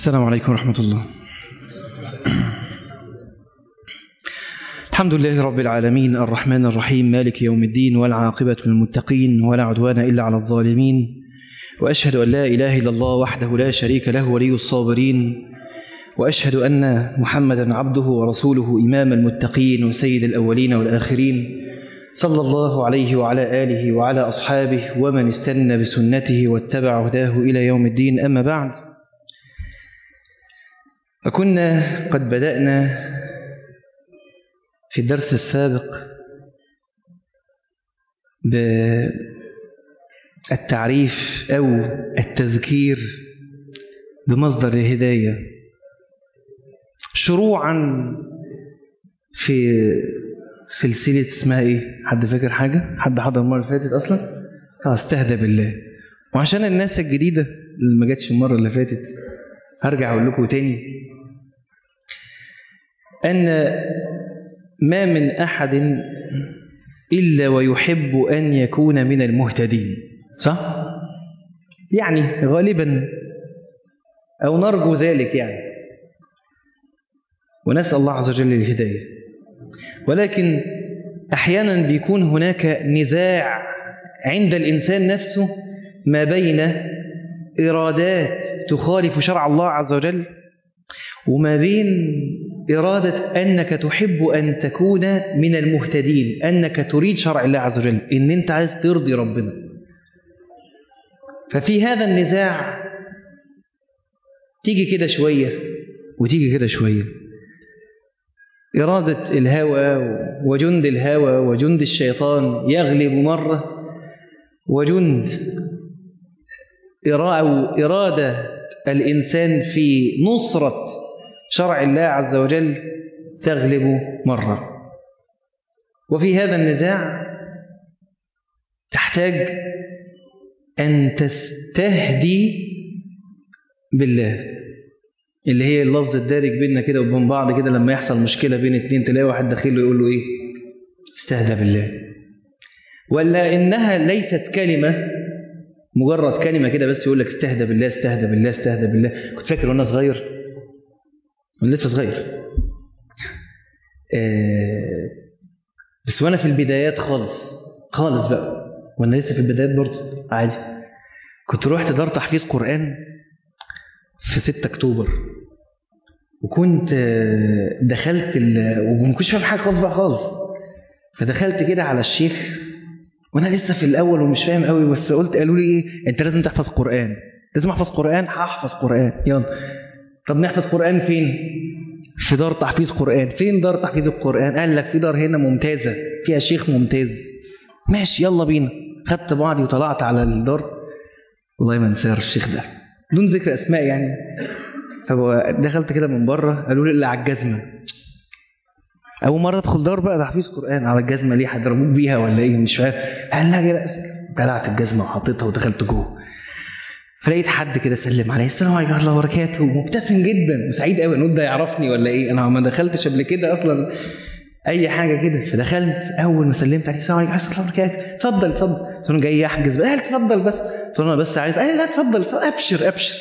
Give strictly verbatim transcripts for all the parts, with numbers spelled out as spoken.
السلام عليكم ورحمة الله. الحمد لله رب العالمين الرحمن الرحيم مالك يوم الدين والعاقبة للمتقين ولا عدوان إلا على الظالمين، وأشهد أن لا إله إلا الله وحده لا شريك له ولي الصابرين، وأشهد أن محمدا عبده ورسوله إمام المتقين وسيد الأولين والآخرين، صلى الله عليه وعلى آله وعلى أصحابه ومن استنى بسنته واتبع هداه إلى يوم الدين. أما بعد، فكنا قد بدأنا في الدرس السابق بالتعريف أو التذكير بمصدر الهداية شروعا في سلسلة اسمها إيه؟ حد فاكر حاجة؟ حد حضر المرة اللي فاتت أصلا؟ اه استهدى بالله. وعشان الناس الجديدة اللي ما جاتش المرة اللي فاتت هرجع أقول لكم تاني أن ما من أحد إلا ويحب أن يكون من المهتدين، صح؟ يعني غالبا أو نرجو ذلك يعني، ونسأل الله عز وجل الهداية. ولكن أحيانا بيكون هناك نزاع عند الإنسان نفسه ما بين إرادات تخالف شرع الله عز وجل وما بين إرادة أنك تحب أن تكون من المهتدين، أنك تريد شرع الله عز وجل، إن أنت عايز ترضي ربنا. ففي هذا النزاع تيجي كده شوية وتيجي كده شوية، إرادة الهوى وجند الهوى وجند الشيطان يغلب مرة، وجند إرادة الإنسان في نصرة شرع الله عز وجل تغلب مرة. وفي هذا النزاع تحتاج أن تستهدي بالله، اللي هي اللفظ الدارج بيننا كده وبين بعض كده، لما يحصل مشكلة بين اتنين تلاقي واحد داخله يقول له إيه؟ استهدى بالله. ولا إنها ليست كلمة، مجرد كلمة كده بس يقول لك استهدى بالله استهدى بالله استهدى بالله. كنت فاكر وأنا صغير، وأنا لسه صغير آه بس وأنا في البدايات خالص خالص بقى، وأنا لسه في البدايات برضه عادي، كنت روحت دار تحفيظ قرآن في ستة أكتوبر، وكنت دخلت وما كنتش فاهم حاجة خالص بقى خالص، فدخلت كده على الشيخ وانا لسه في الاول ومش فاهم قوي، بس قلت قالوا لي ايه، انت لازم تحفظ قرآن. لازم احفظ قرآن؟ هحفظ قرآن، يلا. طب نحفظ قرآن فين؟ في دار تحفيظ قرآن. فين دار تحفيظ القرآن؟ قال لك في دار هنا ممتازة فيها شيخ ممتاز. ماشي يلا بينا. خدت بعضي وطلعت على الدار، والله ما انسى الشيخ ده بدون ذكر اسماء يعني. فدخلت كده من بره، قالوا لي اللي على الجزمه. اول مره ادخل دار بقى تحفيظ قرآن، على الجزمه ليه؟ هيضربوك بيها ولا ايه؟ مش فاهم. قال لا كده، قلعت الجزمه وحطيتها ودخلت جوه. فلقيت حد كده سلم عليه، السلام عليكم ورحمه الله وبركاته، مبتسم جدا وسعيد قوي. نقول ده يعرفني ولا ايه؟ انا ما دخلتش قبل كده اصلا اي حاجه كده. فدخلت، اول ما سلمت عليه السلام عليكم ورحمه الله وبركاته، اتفضل اتفضل. قلت له جاي احجز بقى. قال اتفضل بس. قلت له انا بس عايز. قال لا اتفضل ابشر ابشر.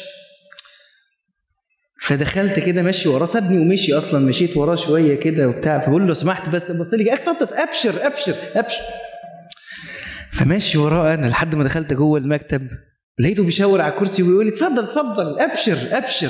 فدخلت كده ماشي وراه، سابني ومشي اصلا، مشيت وراه شويه كده وبتاع. فبقول له سمحت بس، بص لي، اتفضل ابشر ابشر ابشر. فماشي وراه انا لحد ما دخلت جوه المكتب، لقيته بيشاور على الكرسي ويقول لي اتفضل اتفضل ابشر ابشر.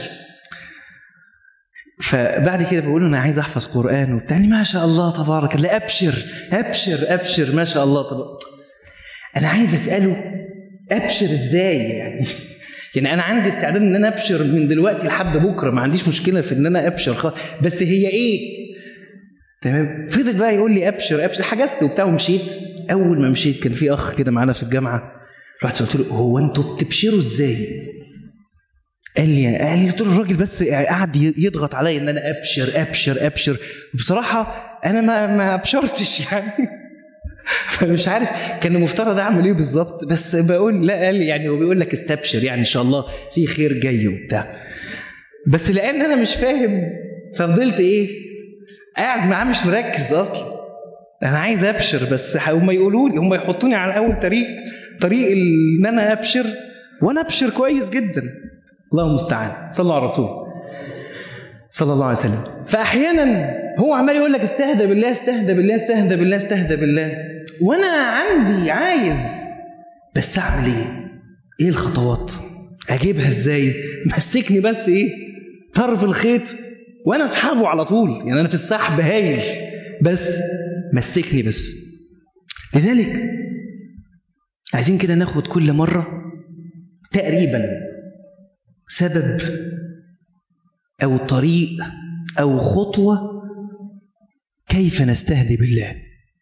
فبعد كده بقول له انا عايز احفظ قرآن وبتاع. ما شاء الله تبارك الله، ابشر ابشر ابشر ما شاء الله تبارك. انا عايز اساله ابشر ازاي يعني؟ يعني انا عندي استعداد ان انا ابشر من دلوقتي لحد بكره، ما عنديش مشكله في ان انا ابشر خالص، بس هي ايه؟ تمام. فضل بقى يقول لي ابشر ابشر، حجزت وبتاع ومشيت. اول ما مشيت كان في اخ كده معانا في الجامعه، رحت قلت له هو انتوا بتبشروا ازاي؟ قال لي قال لي قلت له الراجل بس قعد يضغط عليا ان انا ابشر ابشر ابشر. بصراحه انا ما ما ابشرتش يعني فمش عارف كان المفترض اعمل ايه بالظبط، بس بقول لا. قال يعني هو بيقول لك استبشر، يعني ان شاء الله في خير جاي وبتاع. بس لان انا مش فاهم ففضلت ايه، قاعد معاه مش مركز اصلا. انا عايز ابشر، بس هم يقولوا لي، هم يحطوني على اول طريق، طريق ان انا ابشر، وانا ابشر كويس جدا الله المستعان. صلوا على الرسول صلى الله عليه وسلم. فأحيانا هو عمال يقول لك استهدى بالله استهدى بالله استهدى بالله استهدى بالله، وأنا عندي عايز، بس أعمل إيه؟ إيه الخطوات؟ أجيبها إزاي؟ مسكني بس إيه؟ طرف الخيط وأنا أسحبه على طول، يعني أنا في السحب هايل، بس مسكني بس. لذلك عايزين كده ناخد كل مرة تقريبا سبب أو طريق أو خطوة كيف نستهدي بالله.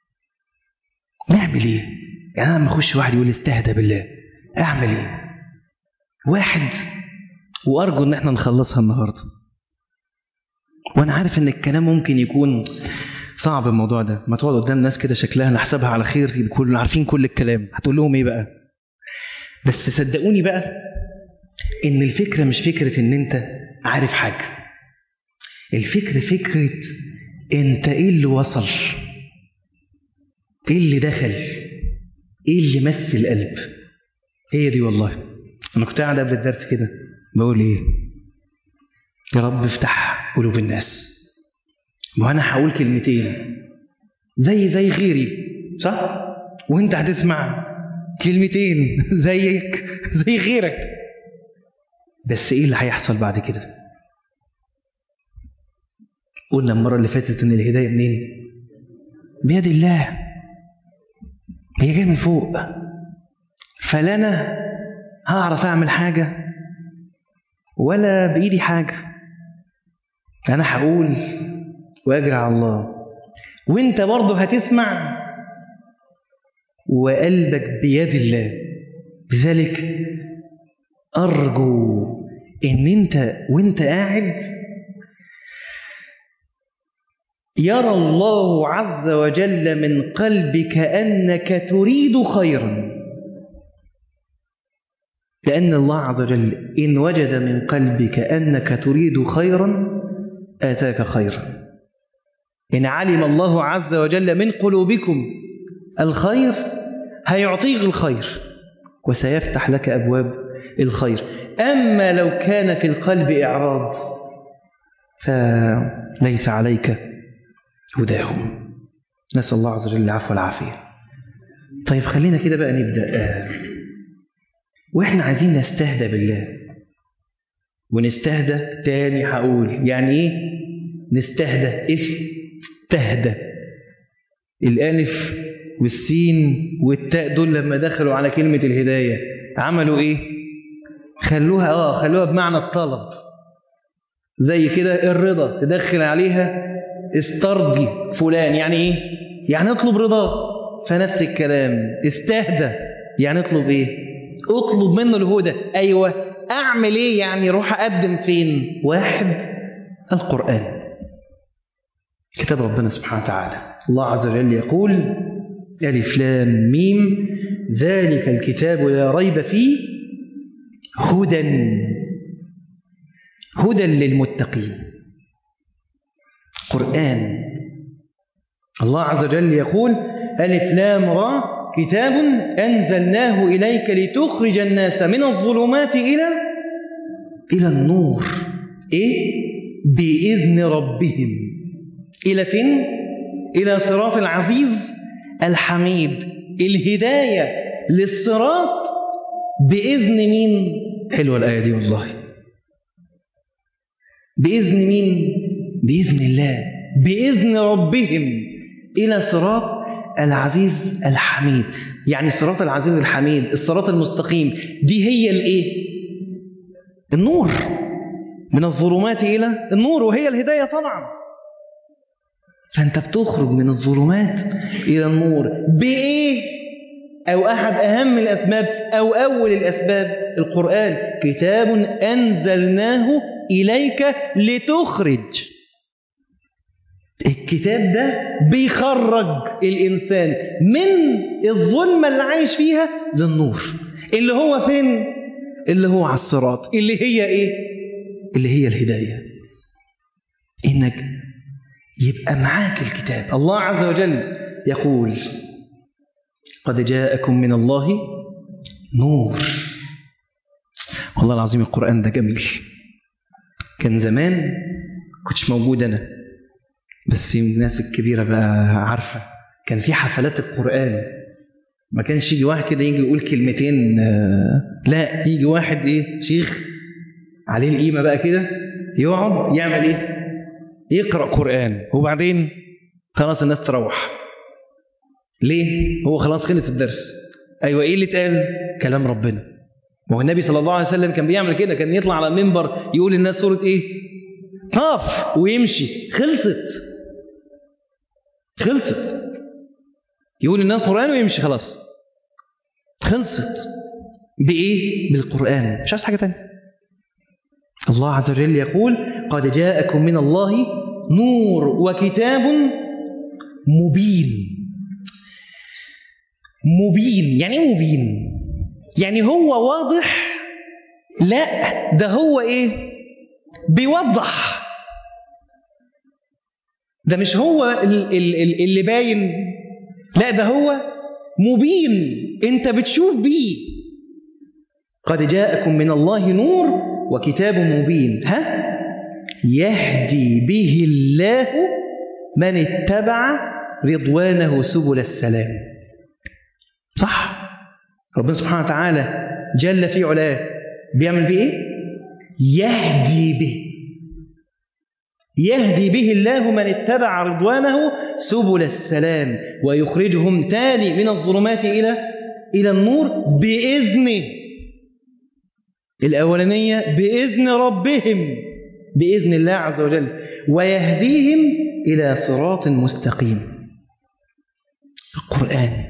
نعمل إيه؟ يعني أنا لما أخش واحد يقول استهدى بالله أعمل إيه؟ واحد، وأرجو إن إحنا نخلصها النهاردة، وأنا عارف إن الكلام ممكن يكون صعب الموضوع ده، ما تقعد قدام ناس كده شكلها نحسبها على خير يكونوا عارفين كل الكلام، هتقول لهم إيه بقى؟ بس صدقوني بقى إن الفكرة مش فكرة إن أنت عارف حاجة، الفكرة فكرة أنت إيه اللي وصل، إيه اللي دخل، إيه اللي مس القلب. هي دي والله. أنا كنت قاعد قبل الدرس كده بقول إيه؟ يا رب افتح قلوب الناس. وأنا هقول كلمتين زي زي غيري، صح؟ وأنت هتسمع كلمتين زيك زي غيرك، بس إيه اللي هيحصل بعد كده؟ قلنا المرة اللي فاتت إن الهداية منين؟ بيد الله، هي جاية من فوق. فلا أنا هعرف أعمل حاجة ولا بإيدي حاجة، أنا هقول وأجري على الله، وأنت برضه هتسمع وقلبك بيد الله. لذلك أرجو إن أنت وأنت قاعد يرى الله عز وجل من قلبك أنك تريد خيرا، لأن الله عز وجل إن وجد من قلبك أنك تريد خيرا آتاك خيرا. إن علم الله عز وجل من قلوبكم الخير هيعطيك الخير وسيفتح لك أبواب الخير. أما لو كان في القلب إعراض فليس عليك هداهم. نسأل الله عز وجل العفو والعافية. طيب خلينا كده بقى نبدأ. وإحنا عايزين نستهدى بالله، ونستهدى تاني هقول يعني إيه نستهدى؟ استهدى. الألف والسين والتاء دول لما دخلوا على كلمة الهداية عملوا إيه؟ خلوها آه خلوها بمعنى الطلب. زي كده الرضا تدخل عليها استرضي فلان، يعني إيه؟ يعني اطلب رضاه. فنفس الكلام استهدى يعني اطلب إيه؟ اطلب منه الهدى. أيوة، أعمل إيه يعني؟ روح أقدم فين؟ واحد، القرآن، كتاب ربنا سبحانه وتعالى. الله عز وجل يقول ألف لام ميم ذلك الكتاب لا ريب فيه هدى هدى للمتقين. قرآن. الله عز وجل يقول ألف لام را كتاب أنزلناه إليك لتخرج الناس من الظلمات إلى إلى النور. إيه؟ بإذن ربهم. إلى فين؟ إلى صراط العزيز الحميد. الهداية للصراط بإذن مين؟ حلوة الآية دي والله. بإذن مين؟ بإذن الله. بإذن ربهم إلى صراط العزيز الحميد. يعني صراط العزيز الحميد، الصراط المستقيم، دي هي الإيه؟ النور. من الظلمات إلى النور، وهي الهداية طبعا. فأنت بتخرج من الظلمات إلى النور بإيه؟ أو أحد أهم الأسباب أو أول الأسباب القرآن. كتاب أنزلناه إليك لتخرج. الكتاب ده بيخرج الإنسان من الظلمة اللي عايش فيها للنور، اللي هو فين؟ اللي هو على الصراط، اللي هي إيه؟ اللي هي الهداية. إنك يبقى معاك الكتاب. الله عز وجل يقول قد جاءكم من الله نور والله العظيم القرآن ده جميل. كان زمان كنتش موجود أنا، بس الناس الكبيرة بقى عارفة، كان في حفلات القرآن ما كانش يجي واحد كده يجي يقول كلمتين، لا يجي واحد ايه شيخ عليه القيمة بقى كده يقعد يعمل ايه، يقرأ قرآن، وبعدين خلاص الناس تروح. ليه؟ هو خلاص خلص الدرس. ايوه ايه اللي اتقال؟ كلام ربنا. ما هو النبي صلى الله عليه وسلم كان بيعمل كده، كان يطلع على المنبر يقول للناس سورة ايه؟ قاف، ويمشي. خلصت خلصت يقول للناس قرآن ويمشي، خلاص خلصت. بإيه؟ بالقرآن، مش عايز حاجة تانية. الله عز وجل يقول قد جاءكم من الله نور وكتاب مبين. مبين يعني ايه مبين؟ يعني هو واضح؟ لا، ده هو ايه؟ بيوضح. ده مش هو اللي باين، لا ده هو مبين، انت بتشوف بيه. قد جاءكم من الله نور وكتاب مبين، ها يهدي به الله من اتبع رضوانه سبل السلام. صح؟ ربنا سبحانه وتعالى جل في علاه بيعمل بيه ايه؟ يهدي به. يهدي به الله من اتبع رضوانه سبل السلام ويخرجهم تالي من الظلمات إلى إلى النور بإذنه. الأولانية بإذن ربهم، بإذن الله عز وجل، ويهديهم إلى صراط مستقيم. القرآن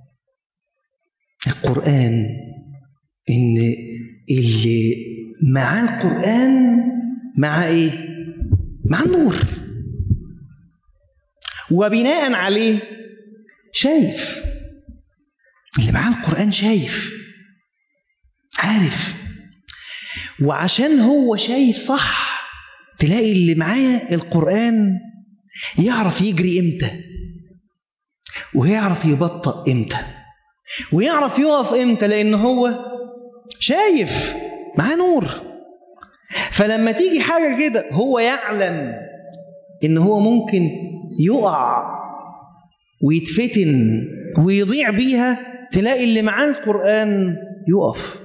القرآن إن اللي مع القرآن مع إيه؟ مع النور، وبناء عليه شايف. اللي معاه القرآن شايف، عارف، وعشان هو شايف صح تلاقي اللي معاه القرآن يعرف يجري امتى، ويعرف يبطأ امتى، ويعرف يقف امتى، لأن هو شايف معاه نور. فلما تيجي حاجة كده هو يعلم إن هو ممكن يقع ويتفتن ويضيع بيها، تلاقي اللي معاه القرآن يقف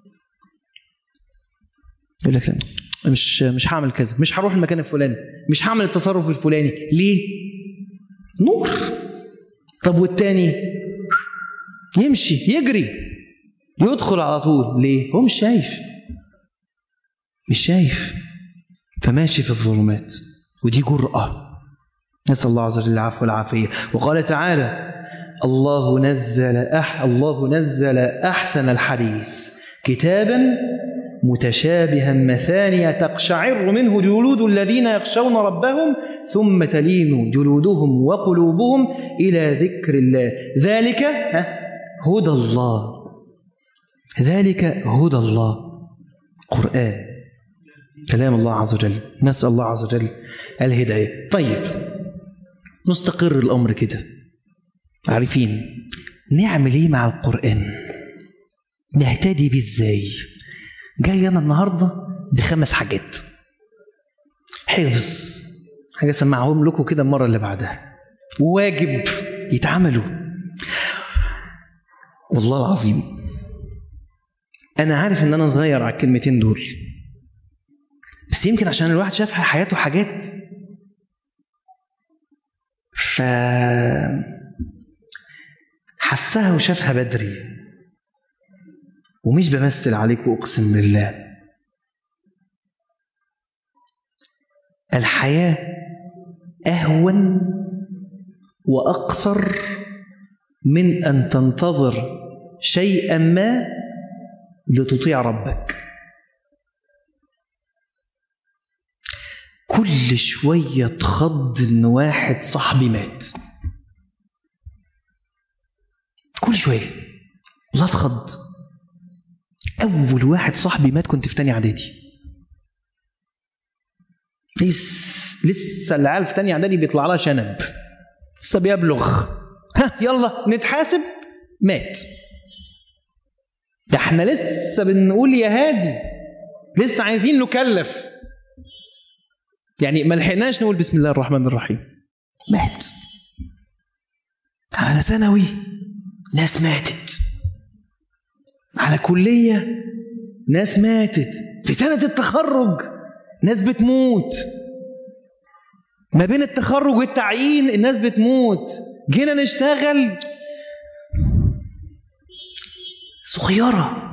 يقول لك مش مش هعمل كذا، مش هروح المكان الفلاني، مش هعمل التصرف الفلاني. ليه؟ نور. طب والتاني يمشي يجري يدخل على طول. ليه؟ هو مش شايف مش شايف فماشي في الظلمات. ودي جرأة، نسأل الله عز وجل العفو والعافية. وقال تعالى الله نزل أح الله نزل أحسن الحديث كتابا متشابها مثانية تقشعر منه جلود الذين يخشون ربهم ثم تلين جلودهم وقلوبهم إلى ذكر الله ذلك هدى الله ذلك هدى الله. قرآن كلام الله عز وجل، نسأل الله عز وجل الهداية. طيب نستقر الأمر كده، عارفين نعمل ايه مع القرآن؟ نهتدي بيه ازاي؟ جاي أنا النهاردة بخمس حاجات حفظ، حاجة سمعهم لكم كده المرة اللي بعدها، واجب يتعملوا. والله العظيم أنا عارف إن أنا صغير على الكلمتين دول، بس يمكن عشان الواحد شاف حياته حاجات ف حسها وشافها بدري. ومش بمثل عليكم أقسم بالله، الحياة أهون وأقصر من أن تنتظر شيئا ما لتطيع ربك. كل شوية تخض إن واحد صاحبي مات، كل شوية لا تخض. أول واحد صاحبي مات كنت في تاني إعدادي، لسه لسه العيال في تاني إعدادي بيطلع لها شنب، لسه بيبلغ، ها يلا نتحاسب، مات. ده احنا لسه بنقول يا هادي لسه عايزين نكلف، يعني ما لحقناش نقول بسم الله الرحمن الرحيم مات. على ثانوي ناس ماتت، على كلية ناس ماتت، في سنة التخرج ناس بتموت، ما بين التخرج والتعيين الناس بتموت، جينا نشتغل صغيرة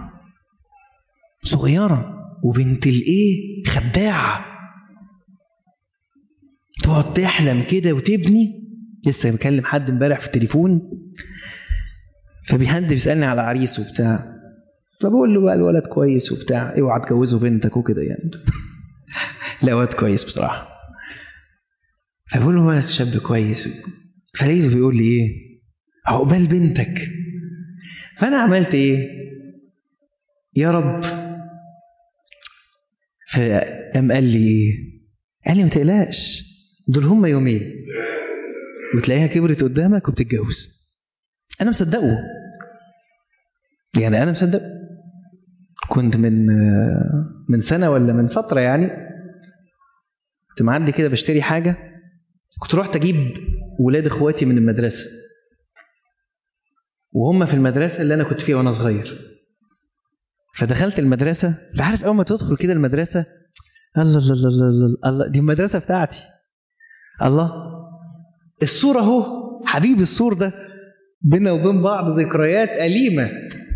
صغيرة وبنت الايه خداعة تقعد تحلم كده وتبني. لسه بكلم حد امبارح في التليفون فبيهند بيسألني على عريس وبتاع، فبقول له بقى الولد كويس وبتاع، اوعى تجوزه بنتك وكده يعني. لا ولد كويس بصراحة. فبقول له ولد شاب كويس، فلقيته بيقول لي ايه عقبال بنتك. فانا عملت ايه يا رب. فقام قال لي ايه، قال لي ما تقلقش دول هم يومين وتلاقيها كبرت قدامك وبتتجوز. انا مصدقه، يعني انا مصدق. كنت من من سنه ولا من فتره يعني كنت معدي كده بشتري حاجه، كنت رحت اجيب ولاد اخواتي من المدرسه وهم في المدرسه اللي انا كنت فيها وانا صغير. فدخلت المدرسه، فعارف اول ما تدخل كده المدرسه الله الله الله الله, الله دي المدرسه بتاعتي، الله السور اهو حبيبي، السور ده بينا وبين بعض ذكريات أليمة.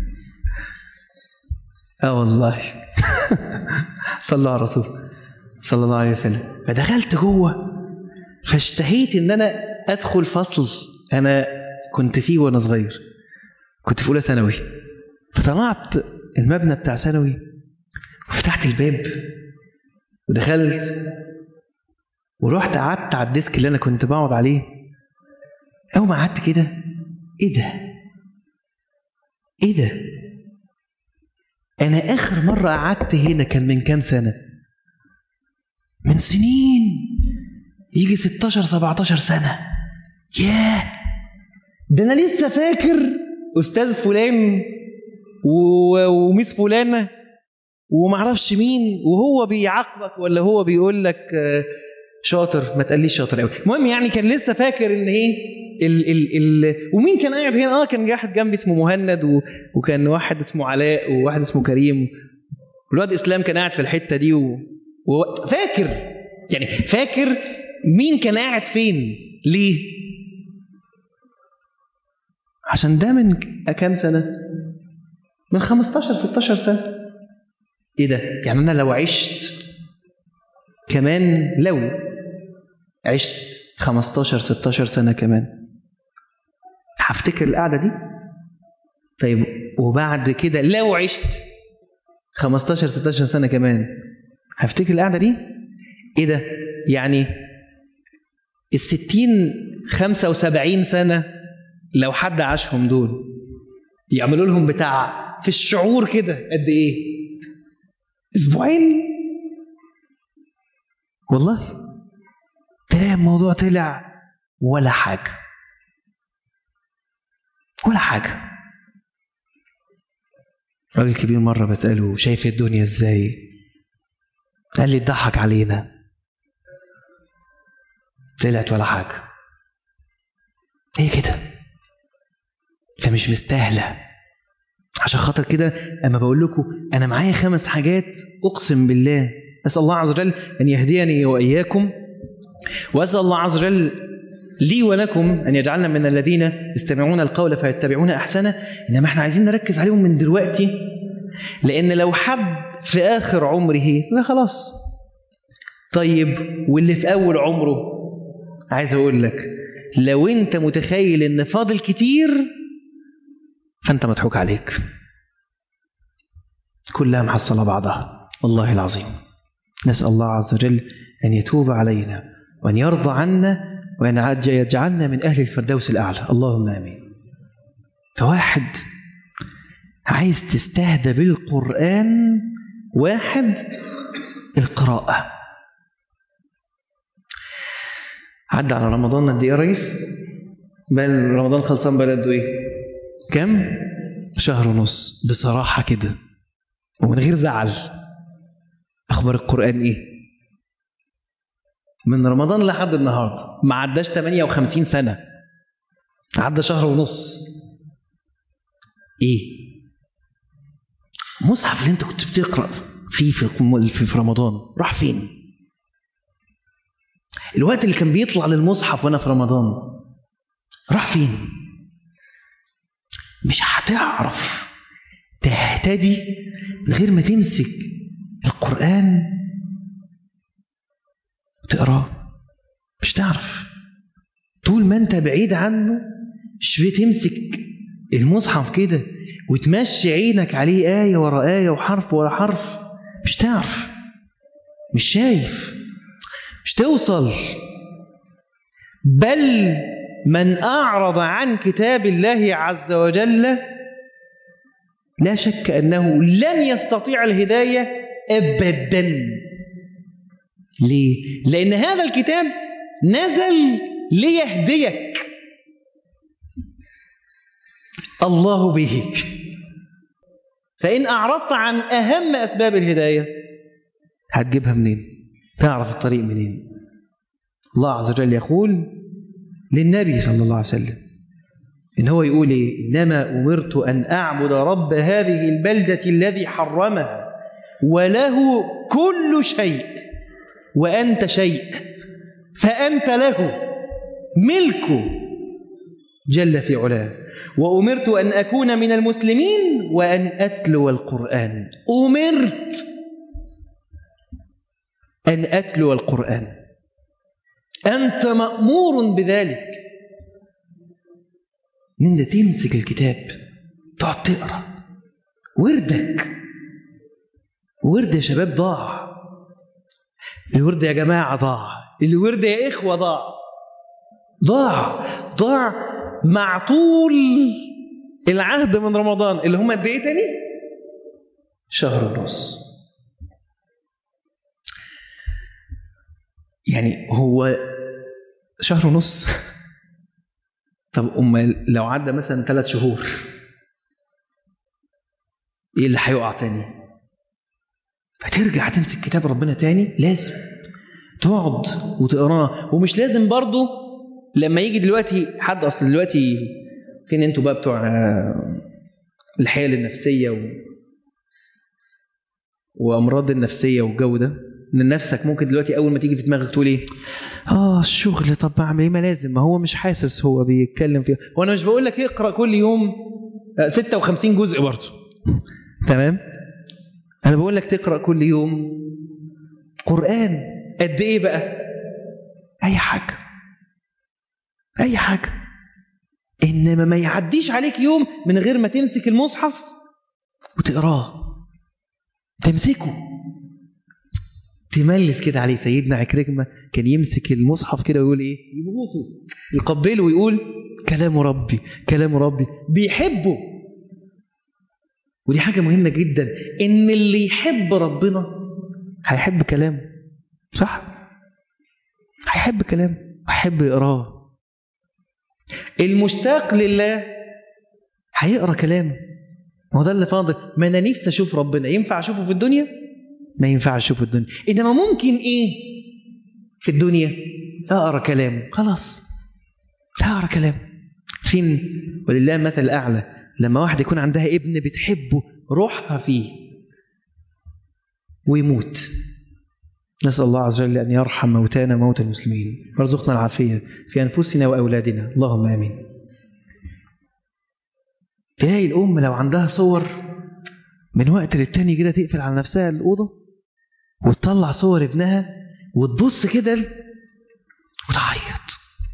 اه والله. صلى الله على رسول صلى الله عليه وسلم. فدخلت جوه فاشتهيت ان انا ادخل فصل انا كنت فيه وانا صغير، كنت في اولى ثانوي. فطلعت المبنى بتاع ثانوي وفتحت الباب ودخلت ورحت قعدت على الديسك اللي انا كنت بقعد عليه. اول ما قعدت كده ايه ده ايه ده انا اخر مره قعدت هنا كان من كام سنه، من سنين يجي ستاشر سبعتاشر سنه. ياه ده انا لسه فاكر استاذ فلان وميس فلانه ومعرفش مين وهو بيعاقبك ولا هو بيقول لك شاطر، ما تقليش شاطر قوي. المهم يعني كان لسه فاكر ان ايه ال ال ال ومين كان قاعد هنا. اه كان واحد جنبي اسمه مهند و... وكان واحد اسمه علاء وواحد اسمه كريم، والواد اسلام كان قاعد في الحته دي و... وفاكر يعني فاكر مين كان قاعد فين. ليه؟ عشان ده من كام سنه، من خمستاشر ستاشر سنه. ايه ده يعني انا لو عشت كمان، لو عشت خمستاشر ستاشر سنه كمان هفتكر القعدة دي. طيب وبعد كده لو عشت خمستاشر ستاشر سنة كمان هفتكر القعدة دي. ايه ده يعني الستين خمسة وسبعين سنة لو حد عاشهم دول يعملوا لهم بتاع في الشعور كده قد ايه، اسبوعين. والله تلاقي الموضوع طلع ولا حاجة ولا حاجة. راجل كبير مرة بسأله شايف الدنيا ازاي، قال لي اتضحك علينا. طلعت ولا حاجة. ايه كده فمش مستاهلة. عشان خاطر كده اما بقول لكم انا معايا خمس حاجات اقسم بالله اسأل الله عز وجل ان يهديني واياكم، واسأل الله عز وجل لي ولكم أن يجعلنا من الذين يستمعون القول فيتبعون أحسنه. إنما احنا عايزين نركز عليهم من دلوقتي، لأن لو حب في آخر عمره ده خلاص. طيب واللي في أول عمره، عايز أقول لك لو أنت متخيل إن فاضل كتير فأنت مضحوك عليك، كلها محصلة بعضها والله العظيم. نسأل الله عز وجل أن يتوب علينا وأن يرضى عنا وأن يجعلنا من أهل الفردوس الأعلى، اللهم آمين. فواحد عايز تستهدى بالقرآن، واحد القراءة. عدى على رمضان قد إيه يا ريس؟ بقى رمضان خلصان بقى قد إيه؟ كم؟ شهر ونص بصراحة كده ومن غير زعل. أخبار القرآن إيه؟ من رمضان لحد النهاردة ما عداش ثمانية وخمسين سنة، عدى شهر ونص. إيه؟ مصحف اللي أنت كنت بتقرأ فيه في في رمضان راح فين؟ الوقت اللي كان بيطلع للمصحف وأنا في رمضان راح فين؟ مش هتعرف تهتدي من غير ما تمسك القرآن وتقراه. مش تعرف طول ما انت بعيد عنه. مش بتمسك المصحف كده وتمشي عينك عليه آية ورا آية وحرف ورا حرف، مش تعرف، مش شايف، مش توصل. بل من أعرض عن كتاب الله عز وجل لا شك أنه لن يستطيع الهداية أبدا. ليه؟ لأن هذا الكتاب نزل ليهديك الله به. فإن أعرضت عن أهم أسباب الهداية هتجيبها منين؟ تعرف الطريق منين؟ الله عز وجل يقول للنبي صلى الله عليه وسلم إن هو يقول إيه؟ إنما أمرت أن أعبد رب هذه البلدة الذي حرمها وله كل شيء وأنت شيء فأنت له ملكه جل في علاه. وأمرت أن أكون من المسلمين وأن أتلو القرآن. أمرت أن أتلو القرآن، أنت مأمور بذلك. من ده تمسك الكتاب تقعد تقرأ. وردك ورد يا شباب ضاع. الورد يا جماعة ضاع. الورد يا إخوة ضاع. ضاع ضاع مع طول العهد من رمضان اللي هم قد ايه تاني؟ شهر ونص. يعني هو شهر ونص. طب أمال لو عدى مثلا ثلاث شهور ايه اللي هيقع تاني؟ فترجع تمسك كتاب ربنا تاني. لازم تقعد وتقراه. ومش لازم برضو لما يجي دلوقتي حد، اصل دلوقتي فين انتوا بقى بتوع الحيل النفسيه و... وامراض النفسيه والجو ده، ان نفسك ممكن دلوقتي اول ما تيجي في دماغك تقول ايه؟ اه الشغل، طب بعمل ايه؟ ما لازم، ما هو مش حاسس هو بيتكلم فيه. وانا مش بقول لك اقرا كل يوم ستة وخمسين جزء برضه تمام؟ انا بقول لك تقرا كل يوم قرآن. قد ايه بقى؟ اي حاجه اي حاجه. انما ما يعديش عليك يوم من غير ما تمسك المصحف وتقراه، تمسكه، تملس كده عليه. سيدنا عكرمة كان يمسك المصحف كده ويقول ايه؟ يبوسه، يقبله ويقول كلام ربي كلام ربي. بيحبه. ودي حاجة مهمة جدا، ان اللي يحب ربنا هيحب كلامه. صح؟ هيحب كلامه وهيحب يقراه. المشتاق لله هيقرا كلامه. ما هو ده اللي فاضل. ما انا نفسي اشوف ربنا. ينفع اشوفه في الدنيا؟ ما ينفعش اشوفه في الدنيا. انما ممكن ايه في الدنيا؟ اقرا كلامه. خلاص اقرا كلامه. فين؟ ولله المثل الاعلى لما واحده يكون عندها ابن بتحبه روحها فيه ويموت. نسأل الله عز وجل أن يرحم موتانا موتى المسلمين وارزقنا العافية في أنفسنا وأولادنا، اللهم آمين. تلاقي الأم لو عندها صور من وقت للتاني كده تقفل على نفسها الأوضة وتطلع صور ابنها وتبص كده وتعيط.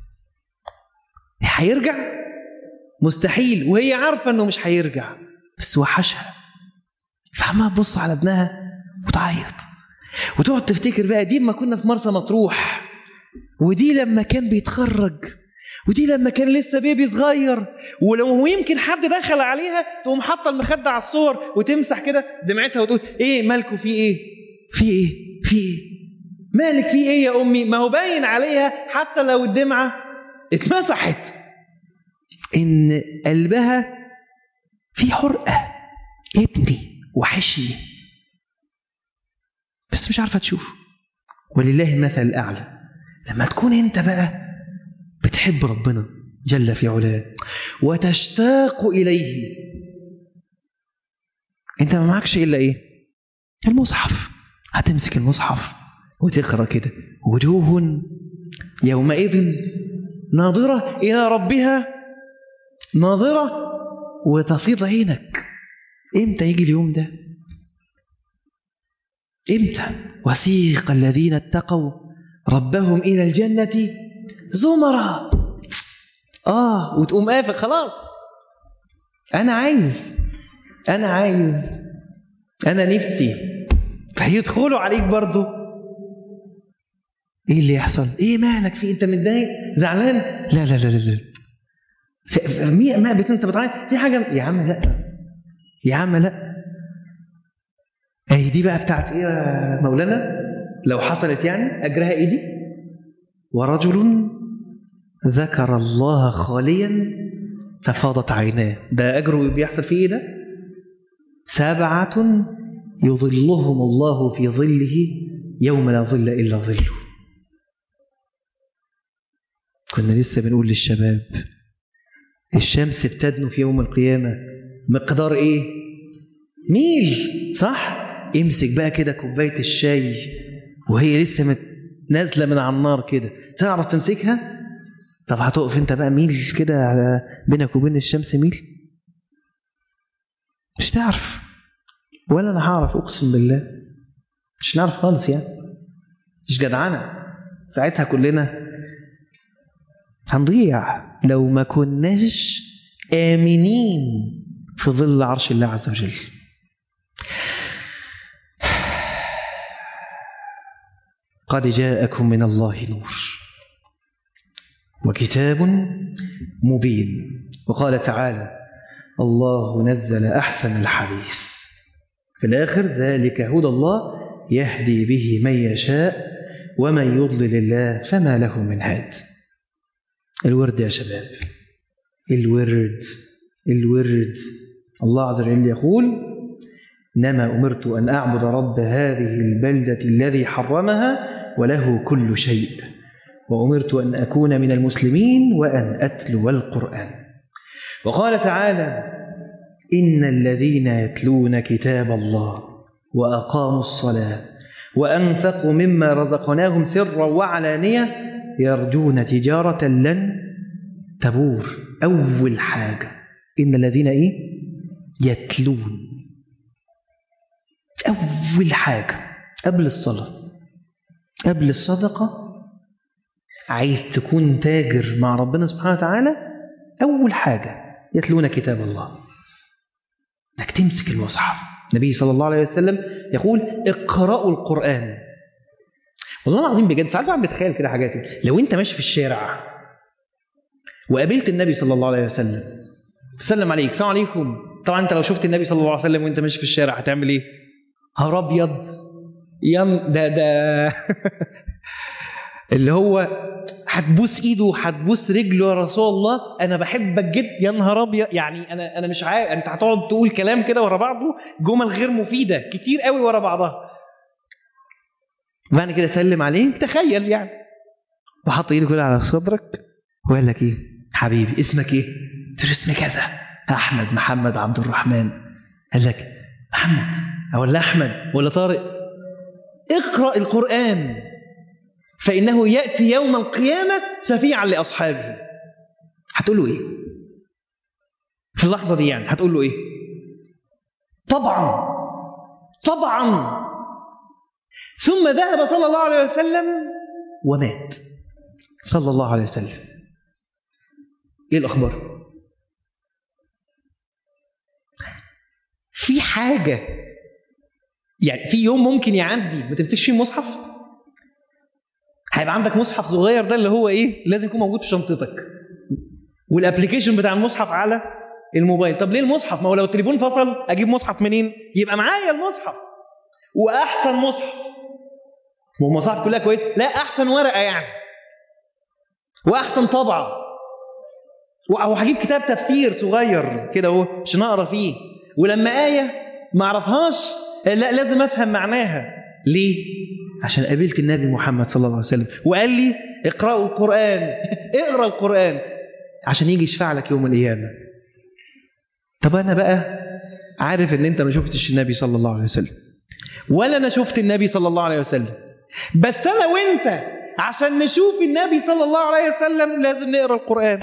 هيرجع؟ مستحيل، وهي عارفة أنه مش هيرجع، بس وحشها. فعمها تبص على ابنها وتعيط وتقعد تفتكر بقى دي لما كنا في مرسى مطروح، ودي لما كان بيتخرج، ودي لما كان لسه بيبي صغير. ولو يمكن حد دخل عليها تقوم حاطه المخده على الصور وتمسح كده دمعتها وتقول ايه مالكوا؟ في ايه؟ في ايه؟ في ايه؟ مالك؟ في ايه يا امي؟ ما هو باين عليها حتى لو الدمعه اتمسحت ان قلبها في حرقه. ابني وحشني. بس بس مش عارفة تشوفه. ولله المثل الأعلى. لما تكون أنت بقى بتحب ربنا جل في علاه وتشتاق إليه، أنت ما معكش إلا إيه؟ المصحف. هتمسك المصحف وتقرأ كده: وجوه يومئذ ناظرة إلى ربها ناظرة، وتفيض عينك. إمتى يجي اليوم ده؟ إمتى؟ وسيق الذين اتقوا ربهم إلى الجنة زمرا. آه وتقوم قافل خلاص. أنا عايز أنا عايز أنا نفسي. فيدخلوا عليك برضو. إيه اللي يحصل؟ إيه مالك فيه؟ أنت متضايق؟ زعلان؟ لا لا لا لا لا. ما بت أنت بتعيط في حاجة؟ يا عم لا يا عم لا. أي دي بقى بتاعت إيه يا مولانا؟ لو حصلت يعني أجرها إيه دي؟ ورجل ذكر الله خاليا ففاضت عيناه. ده أجره بيحصل فيه إيه ده؟ سبعة يظلهم الله في ظله يوم لا ظل إلا ظله. كنا لسه بنقول للشباب الشمس بتدنو في يوم القيامة مقدار إيه؟ ميل، صح؟ امسك بقى كده كوباية الشاي وهي لسه نازلة من على النار كده، تعرف تمسكها؟ طب هتقف انت بقى ميل كده على بينك وبين الشمس ميل؟ مش تعرف، ولا انا هعرف، اقسم بالله مش نعرف خالص يعني. مش جدعانة ساعتها، كلنا هنضيع لو ما كناش آمنين في ظل عرش الله عز وجل. قد جاءكم من الله نور وكتاب مبين. وقال تعالى: الله نزل أحسن الحديث. في الآخر: ذلك هدى الله يهدي به من يشاء ومن يضلل الله فما له من هاد. الورد يا شباب، الورد الورد. الله عز وجل يقول: إنما أمرت أن أعبد رب هذه البلدة الذي حرمها وله كل شيء، وأمرت أن أكون من المسلمين وأن أتلو القرآن. وقال تعالى: إن الذين يتلون كتاب الله وأقاموا الصلاة وأنفقوا مما رزقناهم سرا وعلانية يرجون تجارة لن تبور. أول حاجة إن الذين إيه؟ يتلون. أول حاجة قبل الصلاة قبل الصدقة. عايز تكون تاجر مع ربنا سبحانه وتعالى، أول حاجة يتلون كتاب الله، انك تمسك المصحف. النبي صلى الله عليه وسلم يقول: اقرأوا القرآن. والله العظيم بجد ساعات عم بتخيل كده حاجات. لو انت ماشي في الشارع وقابلت النبي صلى الله عليه وسلم، سلم عليك: السلام عليكم. طبعا انت لو شفت النبي صلى الله عليه وسلم وانت ماشي في الشارع هتعمل ايه؟ هر ابيض يم ده ده اللي هو هتبوس ايده وهتبوس رجله: يا رسول الله انا بحبك جدا. يا نهار ابيض، يعني انا انا مش عارف. انت هتقعد تقول كلام كده ورا بعضه، جمل غير مفيده كتير قوي ورا بعضها. بعد كده سلم عليه، تخيل يعني، وحط ايده كده على صدرك وقال لك: ايه حبيبي اسمك ايه؟ قلت له: اسمي كذا، احمد محمد عبد الرحمن. قال لك: محمد ولا احمد ولا طارق؟ اقرأ القرآن فإنه يأتي يوم القيامة شفيعا لأصحابه. هتقول له إيه في اللحظة دي؟ يعني هتقول له إيه؟ طبعا طبعا. ثم ذهب صلى الله عليه وسلم ومات صلى الله عليه وسلم. إيه الأخبار؟ في حاجة يعني في يوم ممكن يعدي ما تمسكش فيه مصحف؟ هيبقى عندك مصحف صغير ده اللي هو ايه؟ لازم يكون موجود في شنطتك، والابلكيشن بتاع المصحف على الموبايل. طب ليه المصحف؟ ما هو لو التليفون فصل اجيب مصحف منين؟ يبقى معايا المصحف، واحسن مصحف. مو المصاحف كلها كويس؟ لا، احسن ورقه يعني، واحسن طبعه. او هجيب كتاب تفسير صغير كده اهو عشان اقرا فيه، ولما ايه ما اعرفهاش لا لازم افهم معناها. ليه؟ عشان قابلت النبي محمد صلى الله عليه وسلم وقال لي اقرأوا القرآن. اقرأ القرآن عشان يجي يشفع لك يوم القيامة. طب أنا بقى عارف ان انت ما شفتش النبي صلى الله عليه وسلم ولا انا شفت النبي صلى الله عليه وسلم، بس انا وانت عشان نشوف النبي صلى الله عليه وسلم لازم نقرأ القرآن.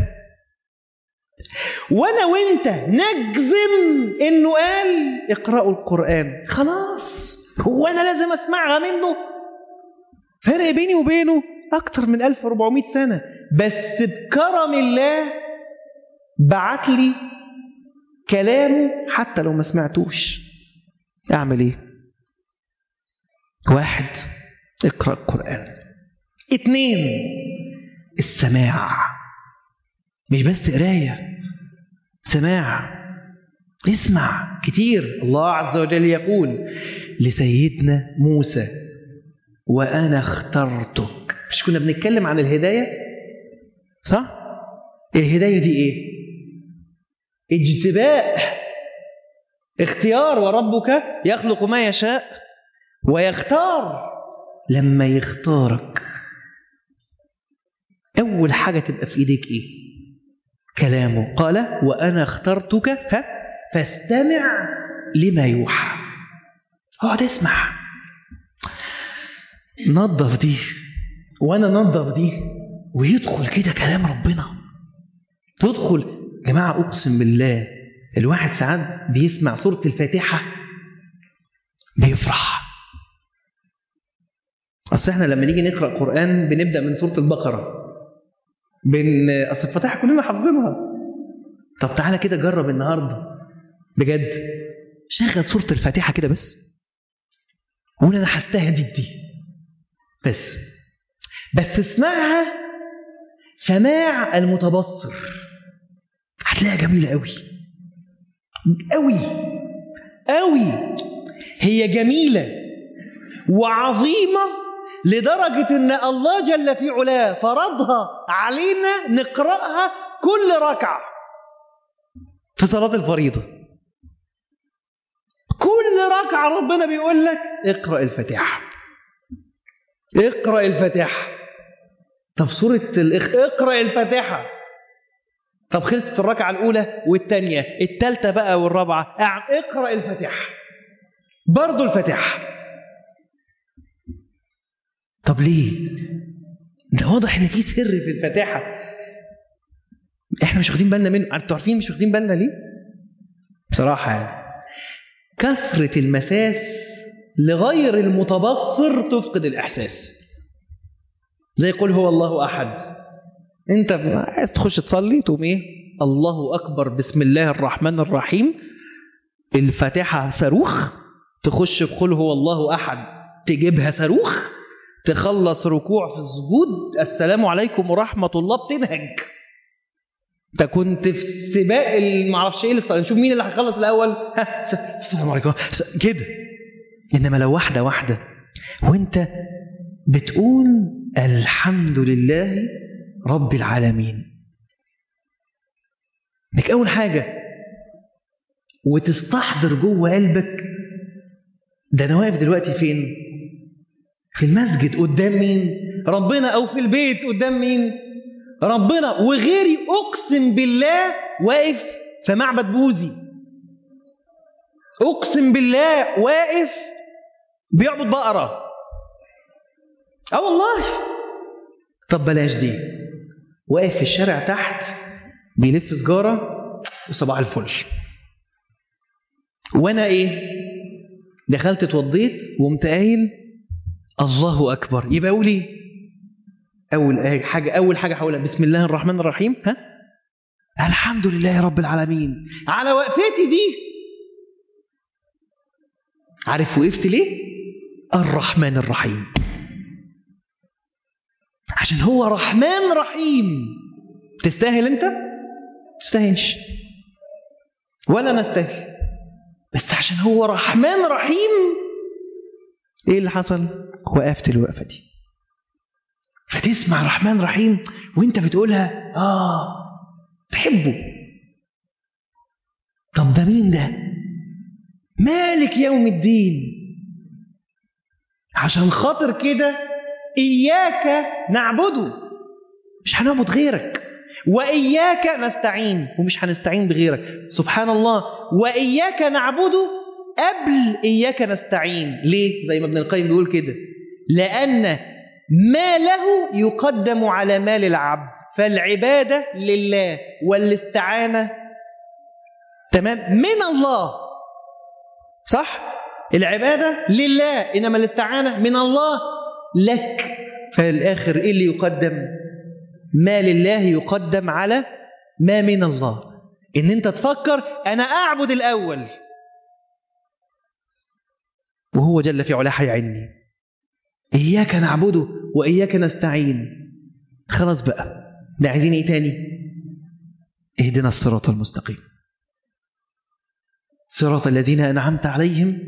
وانا وانت نجزم انه قال اقرأوا القرآن. خلاص، هو انا لازم اسمعها منه؟ فرق بيني وبينه اكتر من ألف وأربعمائة سنة، بس بكرم الله بعت لي كلامه حتى لو ما سمعتوش. اعمل ايه؟ واحد، اقرأ القرآن. اتنين، السماع. مش بس قراية، سماع. اسمع كتير. الله عز وجل يقول لسيدنا موسى وأنا اخترتك. مش كنا بنتكلم عن الهداية؟ صح؟ الهداية دي ايه؟ اجتباء، اختيار. وربك يخلق ما يشاء ويختار. لما يختارك أول حاجة تبقى في إيديك إيه؟ كلامه. قال وأنا اخترتك ها فاستمع لما يوحى. اقعد اسمع، نظف دي وأنا نظف دي، ويدخل كده كلام ربنا. تدخل. جماعة أقسم بالله الواحد ساعات بيسمع سورة الفاتحة بيفرح. أصل احنا لما نيجي نقرأ قرآن بنبدأ من سورة البقرة. بن... أصل الفاتحة كلنا حافظينها. طب تعالى كده جرب النهاردة بجد، شغل سورة الفاتحة كده بس وقول أنا هستهدف دي بس بس اسمعها سماع المتبصر. هتلاقيها جميلة قوي قوي قوي. هي جميلة وعظيمة لدرجة أن الله جل في علاه فرضها علينا نقرأها كل ركعة في صلاة الفريضة. كل ركعة ربنا بيقول لك اقرأ الفاتحة، اقرأ الفاتحة. طب سورة الإخ... اقرأ الفاتحة. طب خلصت الركعة الأولى والثانية، الثالثة بقى والرابعة اقرأ الفاتحة برضو الفاتحة. طب ليه؟ ده واضح ان في سر في الفاتحة احنا مش واخدين بالنا منه. انتوا عارفين مش واخدين بالنا ليه؟ بصراحة يعني كثرة المساس لغير المتبصر تفقد الإحساس. زي قل هو الله أحد. انت عايز تخش تصلي تقوم ايه؟ الله أكبر بسم الله الرحمن الرحيم، الفاتحة صاروخ، تخش بقل هو الله أحد تجيبها صاروخ، تخلص ركوع في السجود السلام عليكم ورحمة الله بتنهج. انت كنت في سباق المعرفش ايه للصلاة، نشوف مين اللي هيخلص الأول. ها السلام عليكم كده. إنما لو واحدة واحدة وانت بتقول الحمد لله رب العالمين لك أول حاجة، وتستحضر جوه قلبك ده أنا واقف دلوقتي فين؟ في المسجد قدام مين؟ ربنا. أو في البيت قدام مين؟ ربنا. وغيري أقسم بالله واقف في معبد بوذي، أقسم بالله واقف بيعبد بقرة. أه والله. طب بلاش دي، واقف في الشارع تحت بيلف سجارة وصباح الفل. وأنا إيه؟ دخلت اتوضيت وقمت قايل الله أكبر. يبقى أقول إيه؟ أول حاجة أول حاجة هقولها بسم الله الرحمن الرحيم. ها الحمد لله رب العالمين. على وقفتي دي عارف وقفت ليه؟ الرحمن الرحيم، عشان هو رحمن رحيم. تستاهل أنت؟ تستاهلش ولا نستاهل، بس عشان هو رحمن رحيم إيه اللي حصل؟ وقفت الوقفة دي. فتسمع رحمن رحيم وانت بتقولها آه تحبه. طب ده مين ده؟ مالك يوم الدين. عشان خاطر كده إياك نعبده، مش هنعبد غيرك، وإياك نستعين، ومش هنستعين بغيرك. سبحان الله، وإياك نعبده قبل إياك نستعين. ليه؟ زي ما ابن القيم بيقول كده، لأن ما له يقدم على مال العبد، فالعبادة لله والاستعانة تمام من الله. صح؟ العبادة لله، إنما الاستعانة من الله لك. فالآخر إيه اللي يقدم؟ ما لله يقدم على ما من الله. إن أنت تفكر أنا أعبد الأول، وهو جل في علاه هيعني. إياك نعبده وإياك نستعين. خلاص بقى، ده عايزين إيه تاني؟ اهدنا الصراط المستقيم، صراط الذين أنعمت عليهم.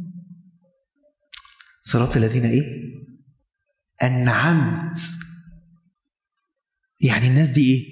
صراط الذين إيه؟ أنعمت. يعني الناس دي إيه؟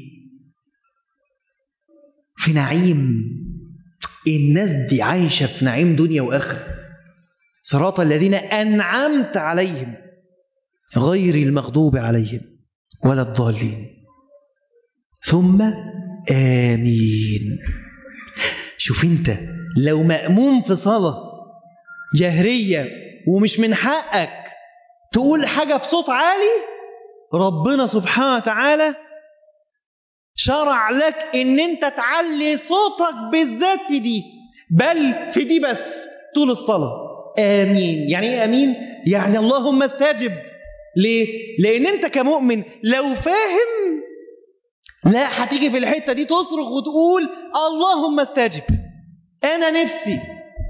في نعيم. الناس دي عايشة في نعيم دنيا وآخرة. صراط الذين أنعمت عليهم غير المغضوب عليهم ولا الضالين. ثم آمين. شوف انت لو مأموم في صلاة جهرية ومش من حقك تقول حاجة بصوت عالي، ربنا سبحانه وتعالى شرع لك ان انت تعلي صوتك بالذات في دي، بل في دي بس طول الصلاة. آمين. يعني ايه آمين؟ يعني اللهم استجب. ليه؟ لأن انت كمؤمن لو فاهم لا هتيجي في الحتة دي تصرخ وتقول اللهم استجب، أنا نفسي.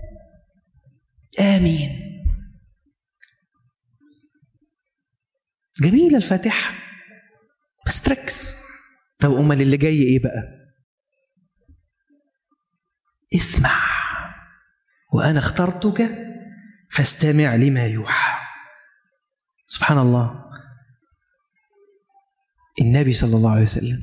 آمين. جميلة الفاتحة، بس تركز. طب أمال اللي جاي إيه بقى؟ اسمع وأنا اخترتك فاستمع لما يوحى. سبحان الله. النبي صلى الله عليه وسلم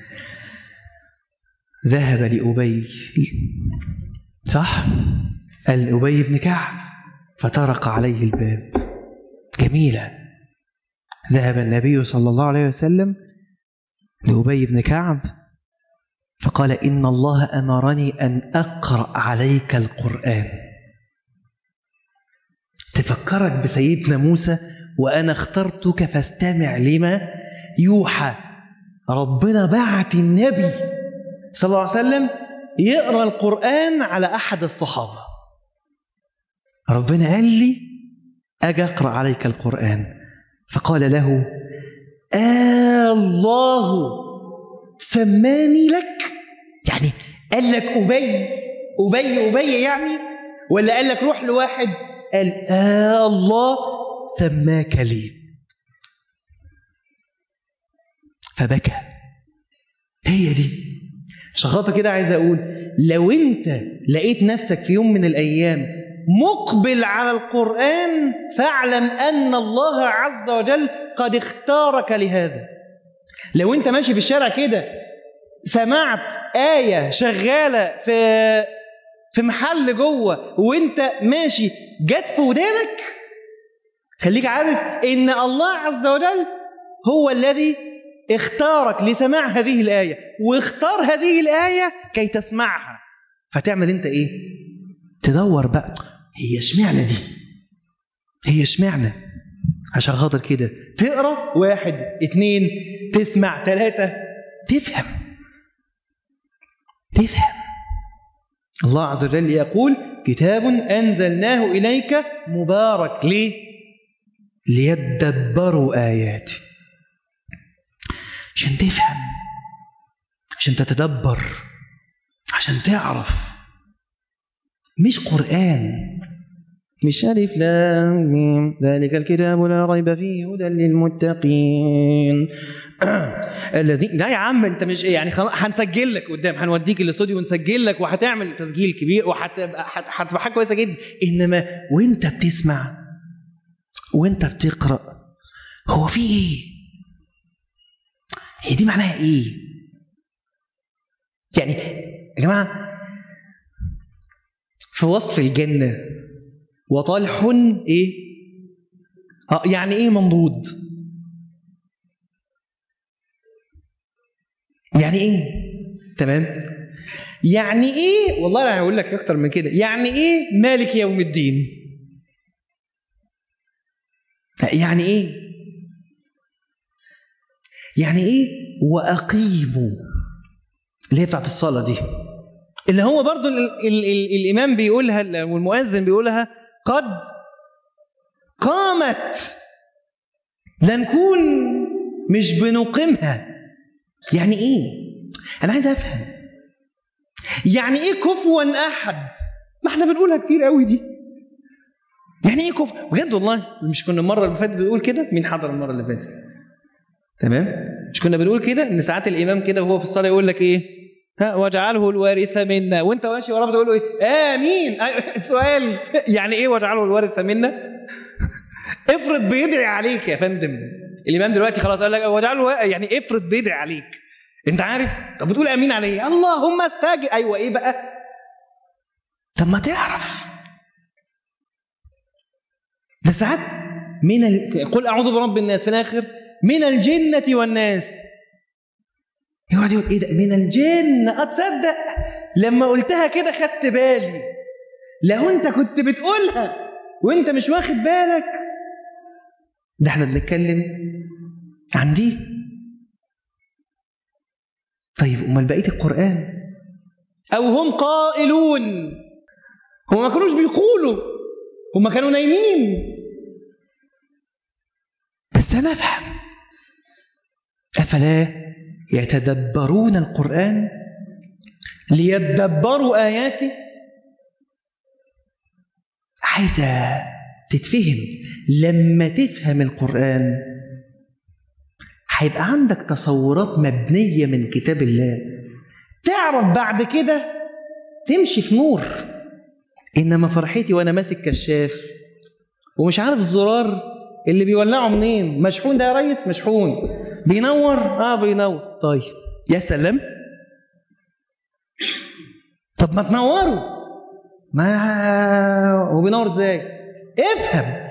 ذهب لأبي، صح؟ الأبي بن كعب، فطرق عليه الباب. جميلة. ذهب النبي صلى الله عليه وسلم لأبي بن كعب فقال إن الله أمرني أن أقرأ عليك القرآن. تفكرك بسيدنا موسى وأنا اخترتك فاستمع لما يوحى. ربنا بعت النبي صلى الله عليه وسلم يقرأ القرآن على أحد الصحابة. ربنا قال لي أجي أقرأ عليك القرآن، فقال له آه الله سماني لك. يعني قال لك أبي أبي أبي يعني، ولا قال لك روح لواحد؟ قال آه الله سماك لي. فبكى. هي دي شخاطة كده. عايز أقول لو أنت لقيت نفسك في يوم من الأيام مقبل على القرآن فاعلم أن الله عز وجل قد اختارك لهذا. لو أنت ماشي في الشارع كده سمعت آية شغالة في في محل جوه وأنت ماشي جت في ودانك، خليك عارف إن الله عز وجل هو الذي اختارك لسماع هذه الآية، واختار هذه الآية كي تسمعها. فتعمل أنت إيه؟ تدور بقى هي اشمعنى دي؟ هي اشمعنى؟ عشان خاطر كده تقرأ واحد اتنين تسمع ثلاثة تفهم تفهم. الله عز وجل يقول كتاب أنزلناه إليك مبارك. ليه؟ ليدبروا آياته. عشان تفهم، عشان تتدبر، عشان تعرف. مش قرآن، مش ألف لام ميم ذلك الكتاب لا ريب فيه هدى للمتقين الذي. لا يا عم انت مش يعني خلاص هنسجل لك قدام، هنوديك الاستوديو ونسجل لك وهتعمل تسجيل كبير وهتبقى حاجه كويسه جدا. انما وانت بتسمع وانت بتقرا هو في ايه؟ هي دي معناها ايه؟ يعني يا جماعه في وصف الجنه وطلح ايه اه يعني ايه منضود؟ يعني ايه؟ تمام. يعني ايه؟ والله انا هقول لك اكتر من كده. يعني ايه مالك يوم الدين؟ يعني ايه؟ يعني ايه واقيموا اللي هي بتاعت الصلاه دي، اللي هو برضو ال ال ال الامام بيقولها والمؤذن بيقولها قد قامت، لا نكون مش بنقيمها. يعني ايه؟ انا عايز افهم يعني ايه كفوا احد؟ ما احنا بنقولها كتير قوي دي. يعني ايه كفوا بجد؟ والله مش كنا المره اللي فاتت بنقول كده؟ مين حضر المره اللي فاتت؟ تمام. مش كنا بنقول كده ان ساعات الامام كده وهو في الصلاه يقول لك ايه؟ ها واجعله الوارث منا، وانت ماشي وراه بتقول له ايه؟ امين. سؤال يعني ايه واجعله الوارث منا؟ افرض بيدعي عليك يا فندم الامام دلوقتي خلاص قال لك واجعله، يعني افرض بيدعي عليك، انت عارف؟ طب بتقول امين عليه؟ اللهم استجب. ايوه ايه بقى؟ طب ما تعرف ده ساعات من ال... قل اعوذ برب الناس في الاخر من الجنه والناس، يقعد يقول ايه ده من الجنه؟ اتصدق لما قلتها كده خدت بالي، لو انت كنت بتقولها وانت مش واخد بالك. ده احنا بنتكلم عن دي. طيب امال بقيه القران؟ او هم قائلون، هم ما كانوش بيقولوا، هم كانوا نايمين. بس انا افهم افلا يتدبرون القران ليتدبروا اياته. عايزه تتفهم. لما تفهم القران هيبقى عندك تصورات مبنيه من كتاب الله، تعرف بعد كده تمشي في نور. انما فرحتي وانا ماسك كشاف ومش عارف الزرار اللي بيولعه منين، مشحون ده يا ريس؟ مشحون. بينور؟ اه بينور. طيب يا سلام. طب ما تنوروا. ما هو بينور ازاي؟ افهم،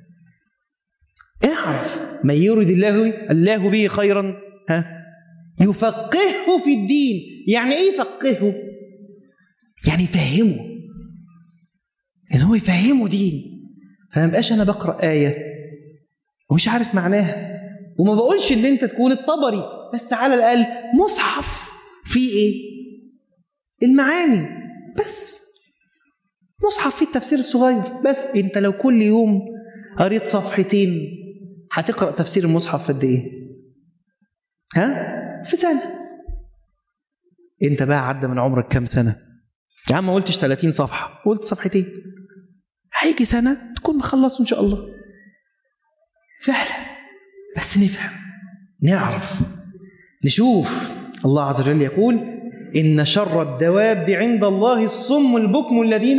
اعرف. من يريد الله الله به خيرا ها يفقهه في الدين. يعني ايه يفقهه؟ يعني يفهمه، ان هو يفهمه دين. فما بقاش انا بقرا ايه ومش عارف معناها، وما بقولش ان انت تكون الطبري، بس على الاقل مصحف فيه ايه؟ المعاني. بس مصحف فيه التفسير الصغير. بس انت لو كل يوم قريت صفحتين هتقرا تفسير المصحف قد ايه؟ ها؟ في سنه. انت بقى عدى من عمرك كام سنه؟ يا عم ما قلتش ثلاثين صفحه، قلت صفحتين، هيجي سنه تكون مخلص ان شاء الله. سهله، بس نفهم، نعرف، نشوف. الله عز وجل يقول إن شر الدواب عند الله الصم البكم الذين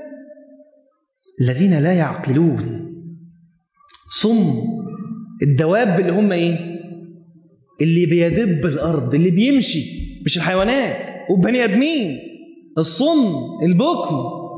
الذين لا يعقلون. صم الدواب اللي هم إيه؟ اللي بيدب الأرض، اللي بيمشي، مش الحيوانات وبني آدمين. الصم البكم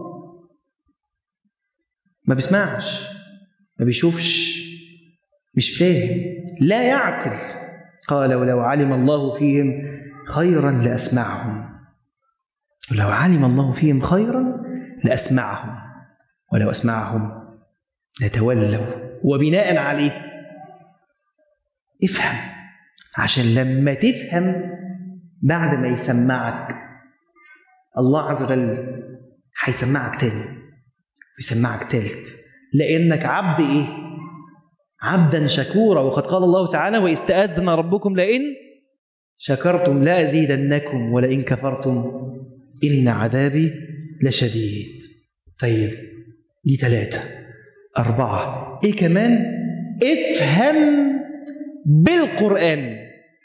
ما بيسمعش، ما بيشوفش، مش فاهم، لا يعقل. قال ولو علم الله فيهم خيرا لأسمعهم، ولو علم الله فيهم خيرا لأسمعهم، ولو أسمعهم لتولوا. وبناء عليه افهم، عشان لما تفهم بعد ما يسمعك الله عز وجل هيسمعك تاني ويسمعك تالت، لأنك عبد إيه؟ عبدا شكورا. وقد قال الله تعالى وإستأذن ربكم لئن شكرتم لأزيدنكم ولئن كفرتم إن عذابي لشديد. طيب دي ثلاثة. أربعة إيه كمان؟ افهم بالقرآن.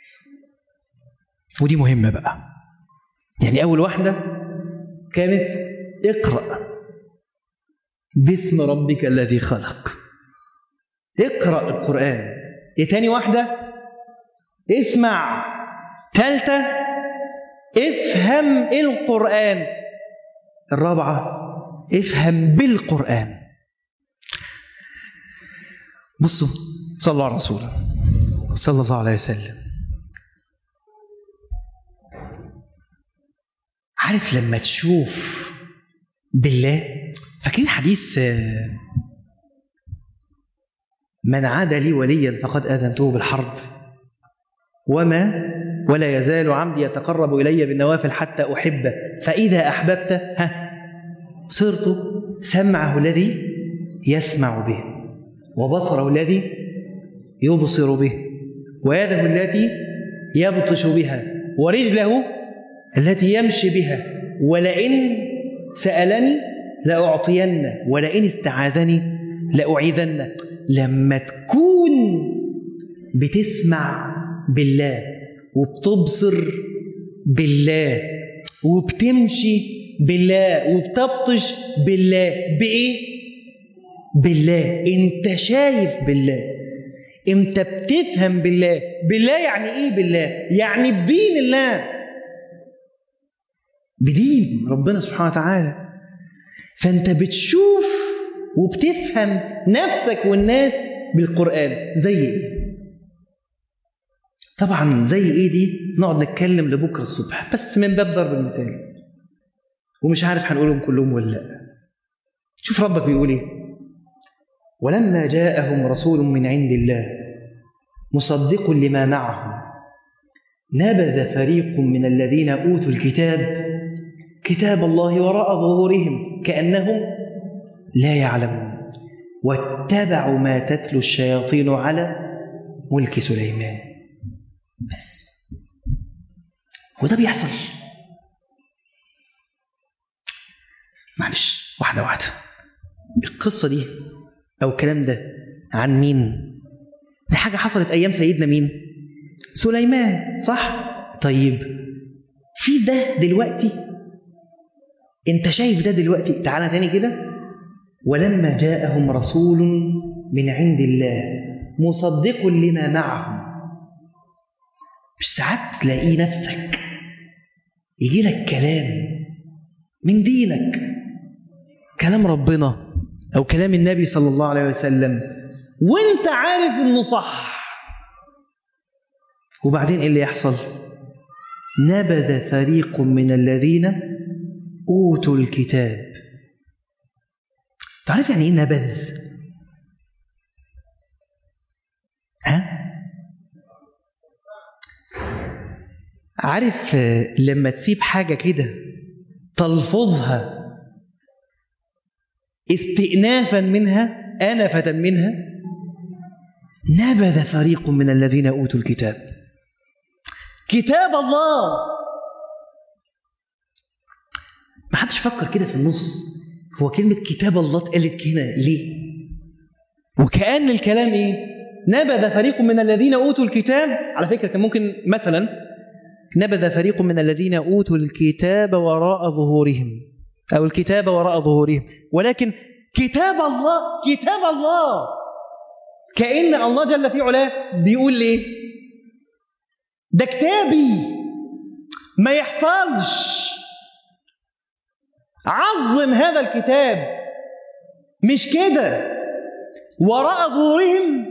ودي مهمة بقى. يعني أول واحدة كانت اقرأ باسم ربك الذي خلق، اقرأ القرآن. إيه تاني واحدة؟ اسمع. ثالثة افهم القرآن. الرابعة افهم بالقرآن. بصوا صلوا على الرسول صلى الله عليه وسلم. عارف لما تشوف بالله، فاكرين حديث من عاد لي وليا فقد آذنته بالحرب وما ولا يزال عبدي يتقرب إلي بالنوافل حتى أحبه فإذا أحببت ها صرت سمعه الذي يسمع به وبصره الذي يبصر به ويده التي يبطش بها ورجله التي يمشي بها ولئن سألني لأعطين ولئن استعاذني لأعيذن. لما تكون بتسمع بالله وبتبصر بالله وبتمشي بالله وبتبطش بالله، بإيه؟ بالله. انت شايف بالله، انت بتفهم بالله. بالله يعني ايه؟ بالله يعني بدين الله، بدين ربنا سبحانه وتعالى. فانت بتشوف وبتفهم نفسك والناس بالقرآن. زي ايه؟ طبعا زي ايه دي نقعد نتكلم لبكره الصبح، بس من باب ضرب المثال، ومش عارف هنقولهم كلهم ولا لا. شوف ربك بيقول ايه: ولما جاءهم رسول من عند الله مصدق لما معهم نبذ فريق من الذين أوتوا الكتاب كتاب الله وراء ظهورهم كأنهم لا يعلمون واتبعوا ما تتلو الشياطين على ملك سليمان. بس وده بيحصل. معلش واحدة واحدة. القصة دي أو الكلام ده عن مين؟ دي حاجة حصلت أيام سيدنا مين؟ سليمان، صح؟ طيب في ده دلوقتي؟ انت شايف ده دلوقتي؟ تعالى تاني كده. ولما جاءهم رسول من عند الله مصدق لما معهم. مش ساعات تلاقي نفسك يجي لك كلام من دينك، كلام ربنا أو كلام النبي صلى الله عليه وسلم، وانت عارف انه صح، وبعدين ايه اللي يحصل؟ نبذ فريق من الذين أوتوا الكتاب. تعرف يعني ايه نبذ؟ ها؟ عارف لما تسيب حاجة كده تلفظها استئنافا منها آنفة منها؟ نبذ فريق من الذين أوتوا الكتاب كتاب الله. ما حدش فكر كده في النص، هو كلمة كتاب الله اتقالت هنا ليه؟ وكأن الكلام ايه؟ نبذ فريق من الذين أوتوا الكتاب. على فكرة كان ممكن مثلا نبذ فريق من الذين أوتوا الكتاب وراء ظهورهم أو الكتاب وراء ظهورهم، ولكن كتاب الله كتاب الله كأن الله جل في علاه بيقول ليه؟ ده كتابي ما يحصلش. عظم هذا الكتاب. مش كده وراء ظهورهم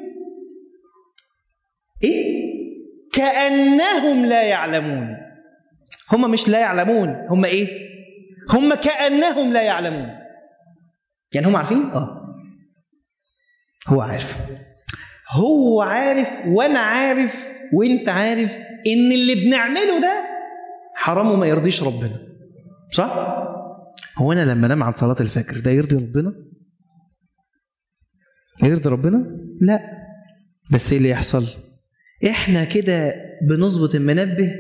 ايه؟ كأنهم لا يعلمون. هم مش لا يعلمون، هم ايه؟ هم كأنهم لا يعلمون. يعني هم عارفين؟ اه هو عارف، هو عارف وانا عارف وانت عارف ان اللي بنعمله ده حرام وما يرضيش ربنا، صح؟ هو انا لما انام عن صلاة الفجر ده يرضي ربنا؟ يرضي ربنا؟ لا. بس ايه اللي يحصل؟ احنا كده بنظبط المنبه،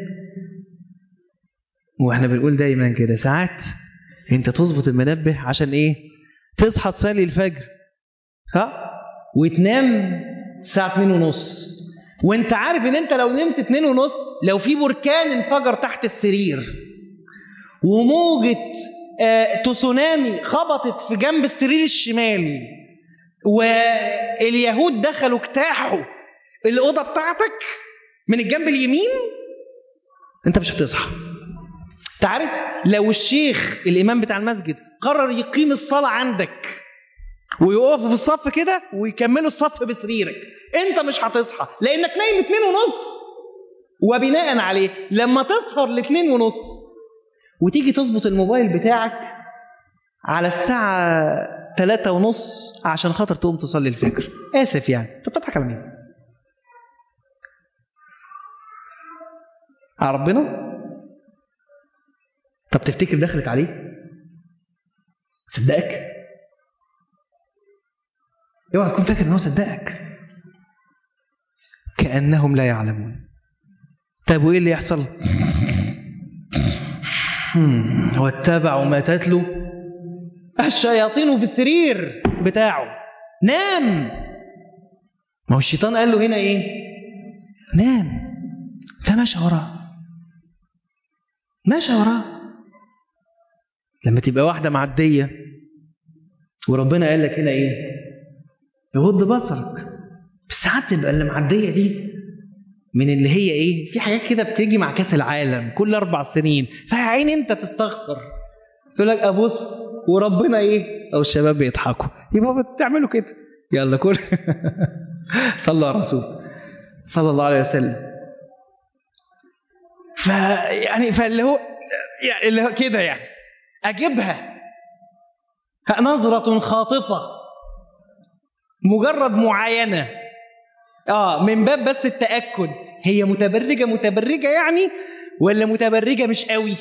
واحنا بنقول دايما كده ساعات انت تظبط المنبه عشان ايه؟ تصحى تصلي الفجر، ها؟ وتنام الساعة اتنين ونص، وانت عارف ان انت لو نمت اتنين ونص لو في بركان انفجر تحت السرير وموجة آه تسونامي خبطت في جنب السرير الشمالي واليهود دخلوا اجتاحوا الأوضة بتاعتك من الجنب اليمين، انت مش هتصحى. تعرف لو الشيخ الإمام بتاع المسجد قرر يقيم الصلاة عندك ويقفوا في الصف كده ويكملوا الصف بسريرك. انت مش هتصحى لانك نايم اتنين ونص، وبناء عليه لما تسهر لاتنين ونص وتيجي تظبط الموبايل بتاعك على الساعة تلاتة ونص عشان خاطر تقوم تصلي الفجر، آسف يعني انت بتضحك على مين؟ على ربنا؟ طب تفتكر دخلت عليه؟ صدقك؟ اوعى تكون فاكر ان هو صدقك. كأنهم لا يعلمون. طيب وايه اللي يحصل؟ واتبعوا ما تتلو الشياطين في السرير بتاعه. نام. ما هو الشيطان قال له هنا ايه؟ نام. فمشى وراه مشى وراه. لما تبقى واحدة معدية وربنا قال لك هنا ايه؟ يغض بصرك. بس ساعات تبقى اللي معدية دي من اللي هي ايه؟ في حاجات كده بتيجي مع كاس العالم كل اربع سنين، فعين انت تستغفر تقول لك ابص وربنا ايه؟ او الشباب بيضحكوا يبقى بتعملوا كده. يلا كل صلى على الرسول صلى الله عليه وسلم. فيعني فاللي هو يعني اللي هو كده يعني اجيبها نظرة خاطفة مجرد معاينة اه من باب بس التأكد هي متبرجة متبرجة يعني ولا متبرجة مش قوي.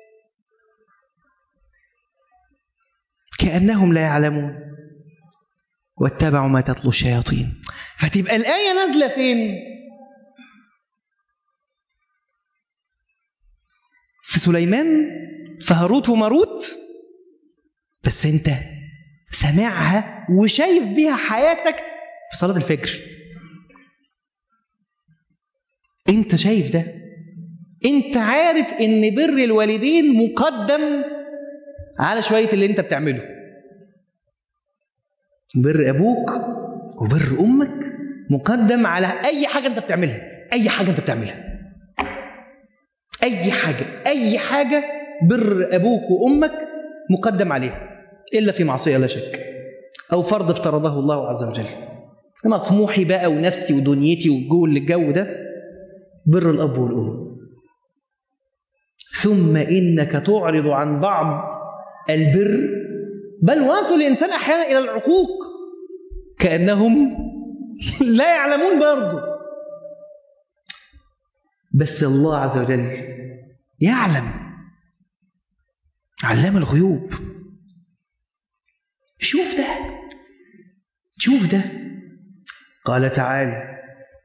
كأنهم لا يعلمون واتبعوا ما تتلو الشياطين. فتبقى الآية نازلة فين؟ في سليمان، في هاروت وماروت، بس انت سامعها وشايف بيها حياتك في صلاة الفجر. انت شايف ده، انت عارف ان بر الوالدين مقدم على شوية اللي انت بتعمله. بر ابوك وبر امك مقدم على اي حاجة انت بتعملها. اي حاجة انت بتعملها اي حاجة اي حاجة بر ابوك وامك مقدم عليها الا في معصية لا شك، او فرض افترضه الله عز وجل. انا طموحي بقى ونفسي ودنيتي والجو الجو ده بر الاب والام. ثم انك تعرض عن بعض البر، بل واصل الانسان احيانا الى العقوق كانهم لا يعلمون برضه. بس الله عز وجل يعلم، علام الغيوب. شوف ده شوف ده. قال تعالى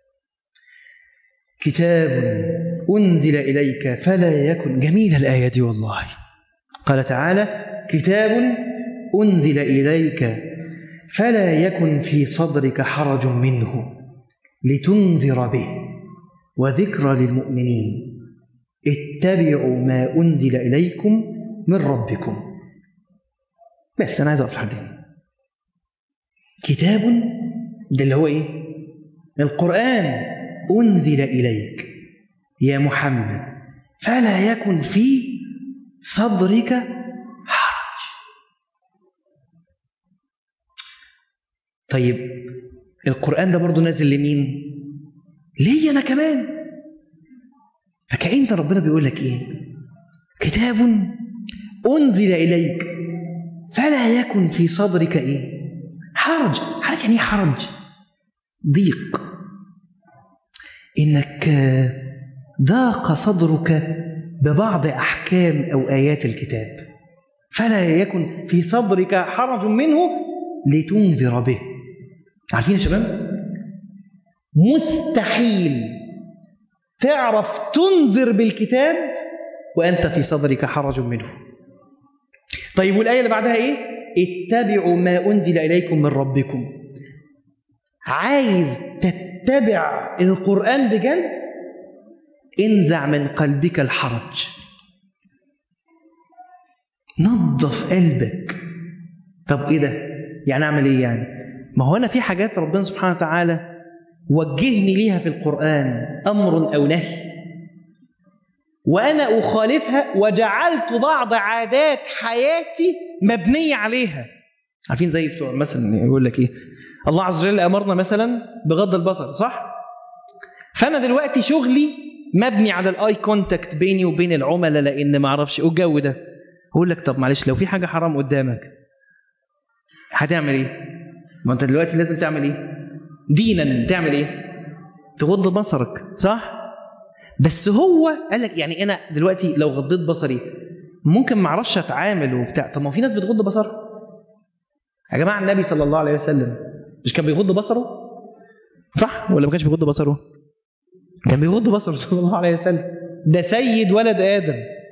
كتاب أنزل إليك فلا يكن. جميلة الآية دي والله. قال تعالى كتاب أنزل إليك فلا يكن في صدرك حرج منه لتنذر به وذكرى للمؤمنين اتبعوا ما أنزل إليكم من ربكم. بس أنا عايز أقف لحد هنا. كتاب ده اللي هو إيه؟ القرآن أنزل إليك يا محمد فلا يكن في صدرك حرج. طيب القرآن ده برضو نازل لمين؟ ليه أنا كمان. فكأن ربنا بيقول لك إيه؟ كتاب أنزل إليك فلا يكن في صدرك إيه؟ حرج. حرج يعني حرج، ضيق، إنك ضاق صدرك ببعض أحكام أو آيات الكتاب، فلا يكن في صدرك حرج منه لتنذر به. عارفين يا شباب؟ مستحيل تعرف تنذر بالكتاب وأنت في صدرك حرج منه. طيب والآية اللي بعدها إيه؟ اتبعوا ما أنزل إليكم من ربكم. عايز تتبع القرآن بجد؟ انزع من قلبك الحرج، نظف قلبك. طب إيه ده؟ يعني أعمل إيه يعني؟ ما هو أنا في حاجات ربنا سبحانه وتعالى وجهني ليها في القرآن أمر أو نهي، وأنا أخالفها وجعلت بعض عادات حياتي مبنية عليها. عارفين زي بتوع مثلا يقول لك ايه، الله عز وجل امرنا مثلا بغض البصر، صح؟ فانا دلوقتي شغلي مبني على الاي كونتاكت بيني وبين العملاء، لان ما اعرفش الجو ده. اقول لك طب معلش، لو في حاجه حرام قدامك هتعمل ايه؟ ما انت دلوقتي لازم تعمل ايه؟ دينا تعمل ايه؟ تغض بصرك، صح؟ بس هو قال لك يعني انا دلوقتي لو غضيت بصري ممكن ما اعرفش اتعامل وبتاع. طب ما في ناس بتغض بصرها يا جماعه. النبي صلى الله عليه وسلم مش كان بيغض بصره؟ صح ولا ما كانش بيغض بصره؟ كان بيغض بصره صلى الله عليه وسلم. ده سيد ولد آدم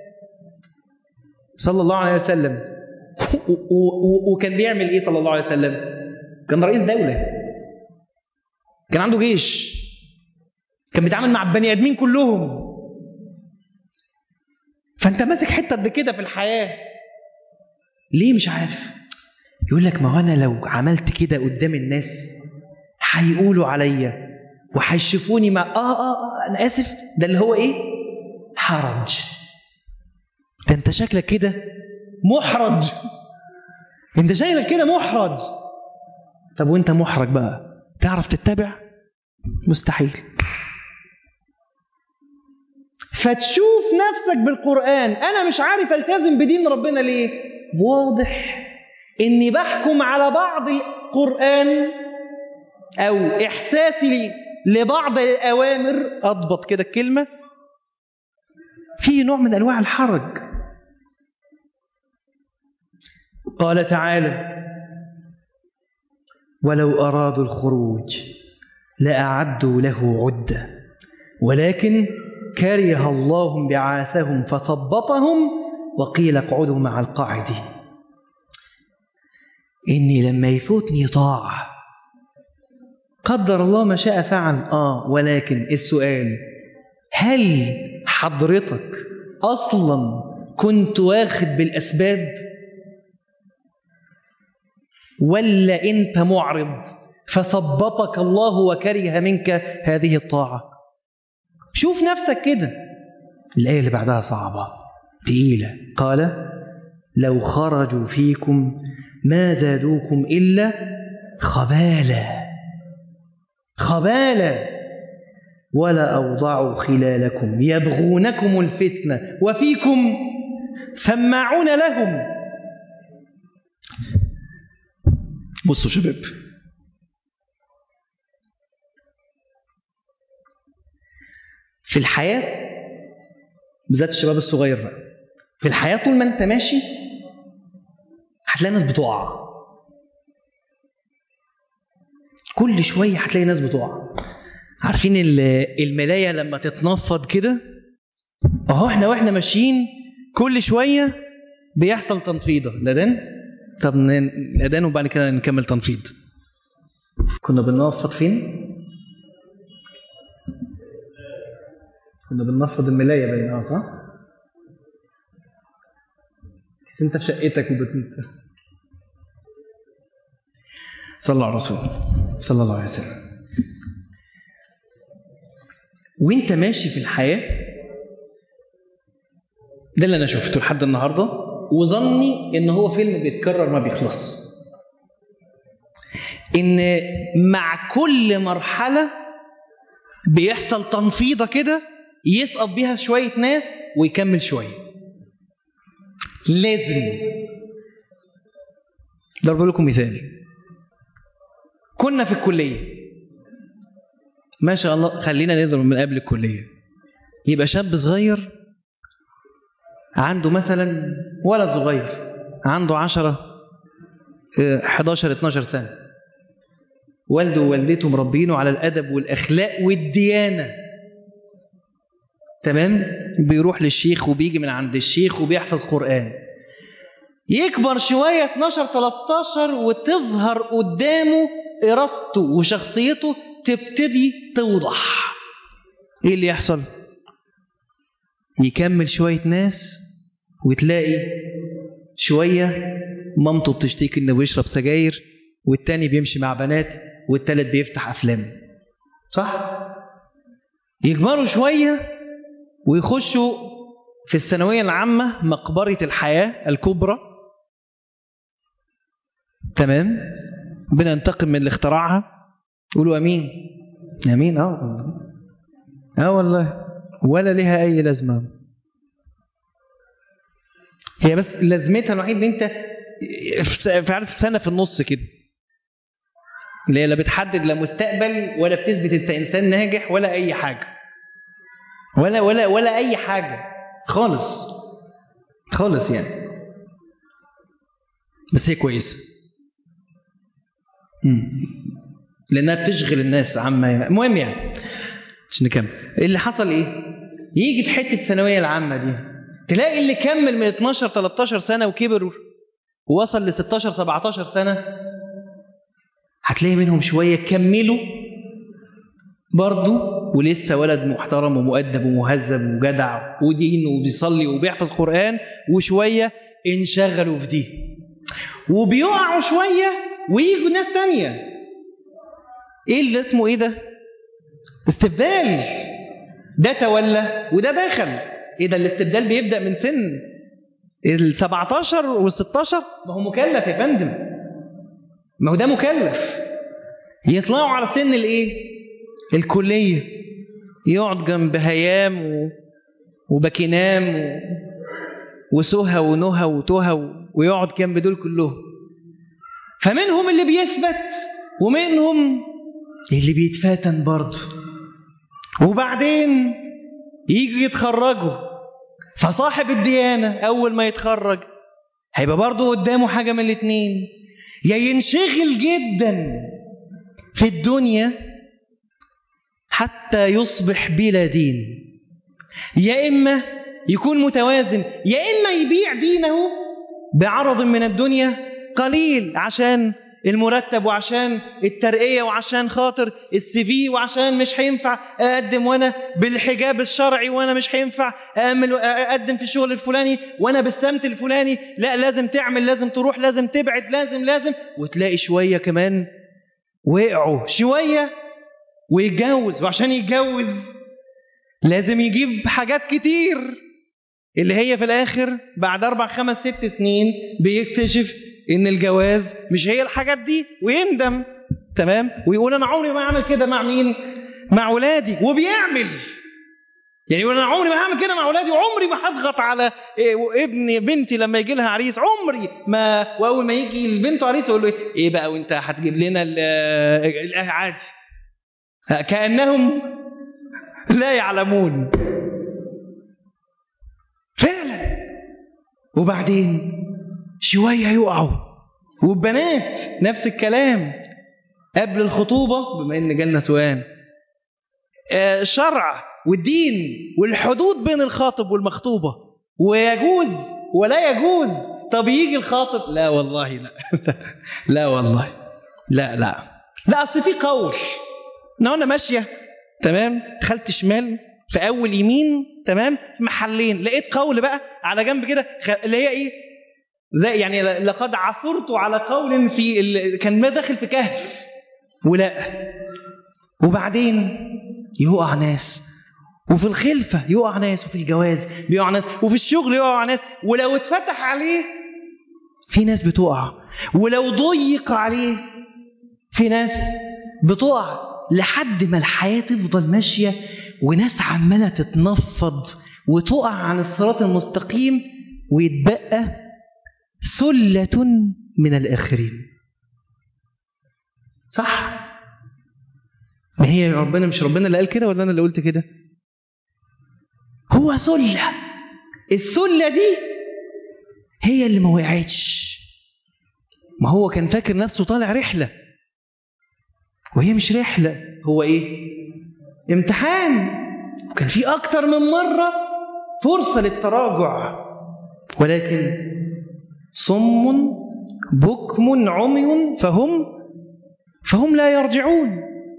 صلى الله عليه وسلم. وكان بيعمل ايه صلى الله عليه وسلم؟ كان رئيس دولة، كان عنده جيش، كان بيتعامل مع البني ادمين كلهم. فانت ماسك حته قد كده في الحياه ليه؟ مش عارف. يقول لك ما هو انا لو عملت كده قدام الناس هيقولوا عليا وهيشوفوني مع اه اه اه انا اسف، ده اللي هو ايه؟ حرج. ده انت شكلك كده محرج، انت شكلك كده محرج. طب وانت محرج بقى تعرف تتبع؟ مستحيل. فتشوف نفسك بالقرآن انا مش عارف التزم بدين ربنا ليه؟ واضح اني بحكم على بعض القرآن او احساسي لبعض الاوامر، اضبط كده الكلمة، في نوع من انواع الحرج. قال تعالى ولو ارادوا الخروج لاعدوا له عدة ولكن كره الله بعاثهم فثبطهم وقيل اقعدوا مع القاعدين. إني لما يفوتني طاعة قدر الله ما شاء فعل، آه ولكن السؤال هل حضرتك أصلا كنت واخد بالأسباب ولا أنت معرض فثبطك الله وكره منك هذه الطاعة؟ شوف نفسك كده. الآية اللي بعدها صعبة تقيلة. قال لو خرجوا فيكم ما زادوكم إلا خبالا خبالا ولا أوضعوا خلالكم يبغونكم الفتنة وفيكم سماعون لهم. بصوا شباب، في الحياة بالذات الشباب الصغير بقى، في الحياة طول ما انت ماشي هتلاقي ناس بتقع، كل شوية هتلاقي ناس بتقع. عارفين الملاية لما تتنفض كده؟ اهو احنا واحنا ماشيين كل شوية بيحصل تنفيضة. الأذان، طب الأذان وبعد كده نكمل تنفيض. كنا بننفض فين؟ كنا بننفض الملاية باين، اه صح؟ بس انت في شقتك وبتنسى. صلى الله على رسول صلى الله عليه وسلم. وانت ماشي في الحياة، ده اللي انا شفته لحد النهاردة وظني ان هو فيلم بيتكرر ما بيخلص، ان مع كل مرحلة بيحصل تنفيضة كده يسقط بيها شوية ناس ويكمل شوية. لازم ضرب لكم مثال. كنا في الكلية ما شاء الله، خلينا نضرب من قبل الكلية، يبقى شاب صغير عنده مثلا ولد صغير عنده عشرة حداشر اتناشر سنة، والده ووالدته مربينه على الأدب والأخلاق والديانة، تمام؟ بيروح للشيخ وبيجي من عند الشيخ وبيحفظ قرآن. يكبر شوية اتناشر تلتاشر وتظهر قدامه إرادته وشخصيته تبتدي توضح. إيه اللي يحصل؟ يكمل شوية ناس وتلاقي شوية مامته بتشتكي إنه بيشرب سجاير، والتاني بيمشي مع بنات، والتالت بيفتح أفلام، صح؟ يكبروا شوية ويخشوا في الثانوية العامة مقبرة الحياة الكبرى، تمام؟ ربنا ينتقم من اللي اخترعها. قولوا امين. امين. اه اه والله ولا لها اي لازمه. هي بس لازمتها الوحيد ان انت في عارف سنه في النص كده، اللي هي لا بتحدد لا مستقبل ولا بتثبت انت انسان ناجح ولا اي حاجه، ولا ولا ولا اي حاجه خالص خالص يعني. بس هي كويسه امم لانها بتشغل الناس عامه. المهم يعني عشان نكمل اللي حصل ايه، يجي في حته الثانويه العامه دي تلاقي اللي كمل من اتناشر تلتاشر سنه وكبر ووصل ل ستاشر سبعتاشر سنه، هتلاقي منهم شويه كملوا برضه ولسه ولد محترم ومؤدب ومهذب وجدع ودين وبيصلي وبيحفظ قرآن، وشويه انشغلوا في دي وبيقعوا شويه ويجوا ناس تانية. ايه اللي اسمه ايه ده؟ استبدال. ده تولى وده دخل. ايه ده؟ الاستبدال بيبدأ من سن ال سبعتاشر وال ستاشر. ما هو مكلف يا فندم، ما هو ده مكلف. يطلعوا على سن الايه؟ الكلية، يقعد جنب هيام و... وبكينام و... وسهى ونهى وتهى ويقعد جنب دول كلهم. فمنهم اللي بيثبت ومنهم اللي بيتفاتن برضه. وبعدين يجي يتخرجوا، فصاحب الديانة أول ما يتخرج هيبقى برضه قدامه حاجة من الاتنين: يا ينشغل جدا في الدنيا حتى يصبح بلا دين، يا إما يكون متوازن، يا إما يبيع دينه بعرض من الدنيا قليل عشان المرتب وعشان الترقية وعشان خاطر السي في وعشان مش هينفع أقدم وأنا بالحجاب الشرعي وأنا مش هينفع أعمل أقدم في الشغل الفلاني وأنا بالسمت الفلاني. لا، لازم تعمل، لازم تروح، لازم تبعد، لازم لازم وتلاقي شوية كمان وقعوا شوية ويتجوز، وعشان يتجوز لازم يجيب حاجات كتير اللي هي في الآخر بعد أربع خمس ست سنين بيكتشف إن الجواز مش هي الحاجات دي ويندم. تمام؟ ويقول أنا عمري ما أعمل كده مع مين؟ مع ولادي. وبيعمل يعني يقول أنا عمري ما هعمل كده مع ولادي، وعمري ما هضغط على ابني بنتي لما يجي لها عريس، عمري ما. وأول ما يجي البنت عريس يقول له إيه بقى وأنت هتجيب لنا عادي، كأنهم لا يعلمون فعلا. وبعدين شوية يقعوا. والبنات نفس الكلام قبل الخطوبة، بما إن جالنا سؤال الشرع والدين والحدود بين الخاطب والمخطوبة، ويجوز ولا يجوز. طب يجي الخاطب لا والله لا لا والله لا لا لا أصل في قول. أنا ماشية تمام، دخلت شمال في أول يمين تمام في محلين، لقيت قول بقى على جنب كده اللي هي إيه زي يعني لقد عثرت على قول في ال... كان ما داخل في كهف ولا. وبعدين يقع ناس، وفي الخلفة يقع ناس، وفي الجواز بيقع ناس، وفي الشغل يقع ناس، ولو اتفتح عليه في ناس بتقع، ولو ضيق عليه في ناس بتقع، لحد ما الحياة تفضل ماشية وناس عمالة تتنفض وتقع عن الصراط المستقيم، ويتبقى ثلة من الآخرين. صح؟ ما هي ربنا مش ربنا اللي قال كده ولا أنا اللي قلت كده؟ هو ثلة. الثلة دي هي اللي ما وقعتش. ما هو كان فاكر نفسه طالع رحلة، وهي مش رحلة، هو إيه؟ امتحان. وكان في أكتر من مرة فرصة للتراجع، ولكن صم بكم عمي فهم فهم لا يرجعون.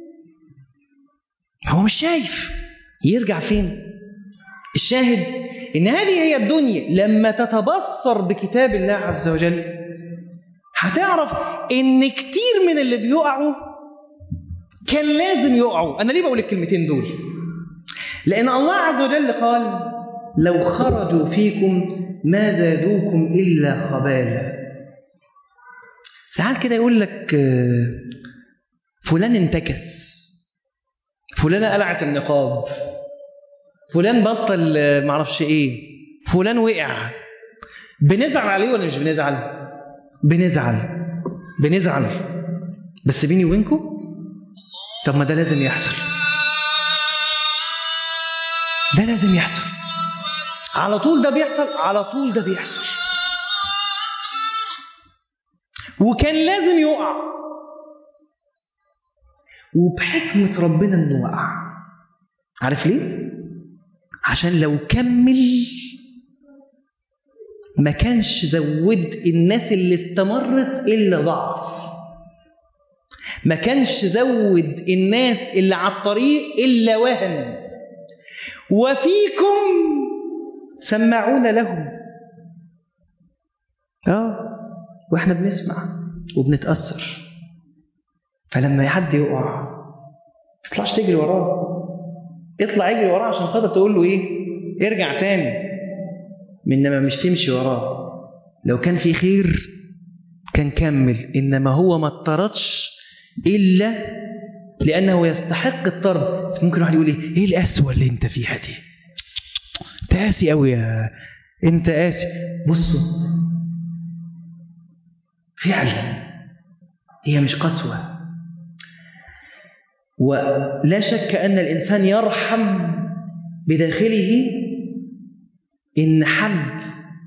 هو مش شايف يرجع فين. الشاهد إن هذه هي الدنيا. لما تتبصر بكتاب الله عز وجل هتعرف إن كتير من اللي بيقعوا كان لازم يقعوا. أنا ليه بقول الكلمتين دول؟ لأن الله عز وجل قال لو خرجوا فيكم ما زادوكم إلا خبالا. ساعات كده يقول لك فلان انتكس، فلانة قلعت النقاب، فلان بطل معرفش ايه، فلان وقع. بنزعل عليه ولا مش بنزعل؟ بنزعل بنزعل بس بيني وبينكم طب ما ده لازم يحصل، ده لازم يحصل على طول، ده بيحصل على طول، ده بيحصل، وكان لازم يقع، وبحكمة ربنا انه وقع. عارف ليه؟ عشان لو كمل ما كانش زود الناس اللي استمرت إلا ضعف، ما كانش زود الناس اللي على الطريق إلا وهن. وفيكم سمعون لهم. آه وإحنا بنسمع وبنتأثر. فلما حد يقع ما تطلعش تجري وراه، اطلع اجري وراه عشان خاطر تقول له ايه؟ ارجع تاني، انما مش تمشي وراه. لو كان في خير كان كمل، انما هو ما اضطردش الا لانه يستحق الطرد. ممكن واحد يقول ايه؟ ايه القسوه اللي انت فيها دي؟ انت قاسي قوي يا انت قاسي. بصوا فعلا هي مش قسوه، ولا شك أن الإنسان يرحم بداخله إن حد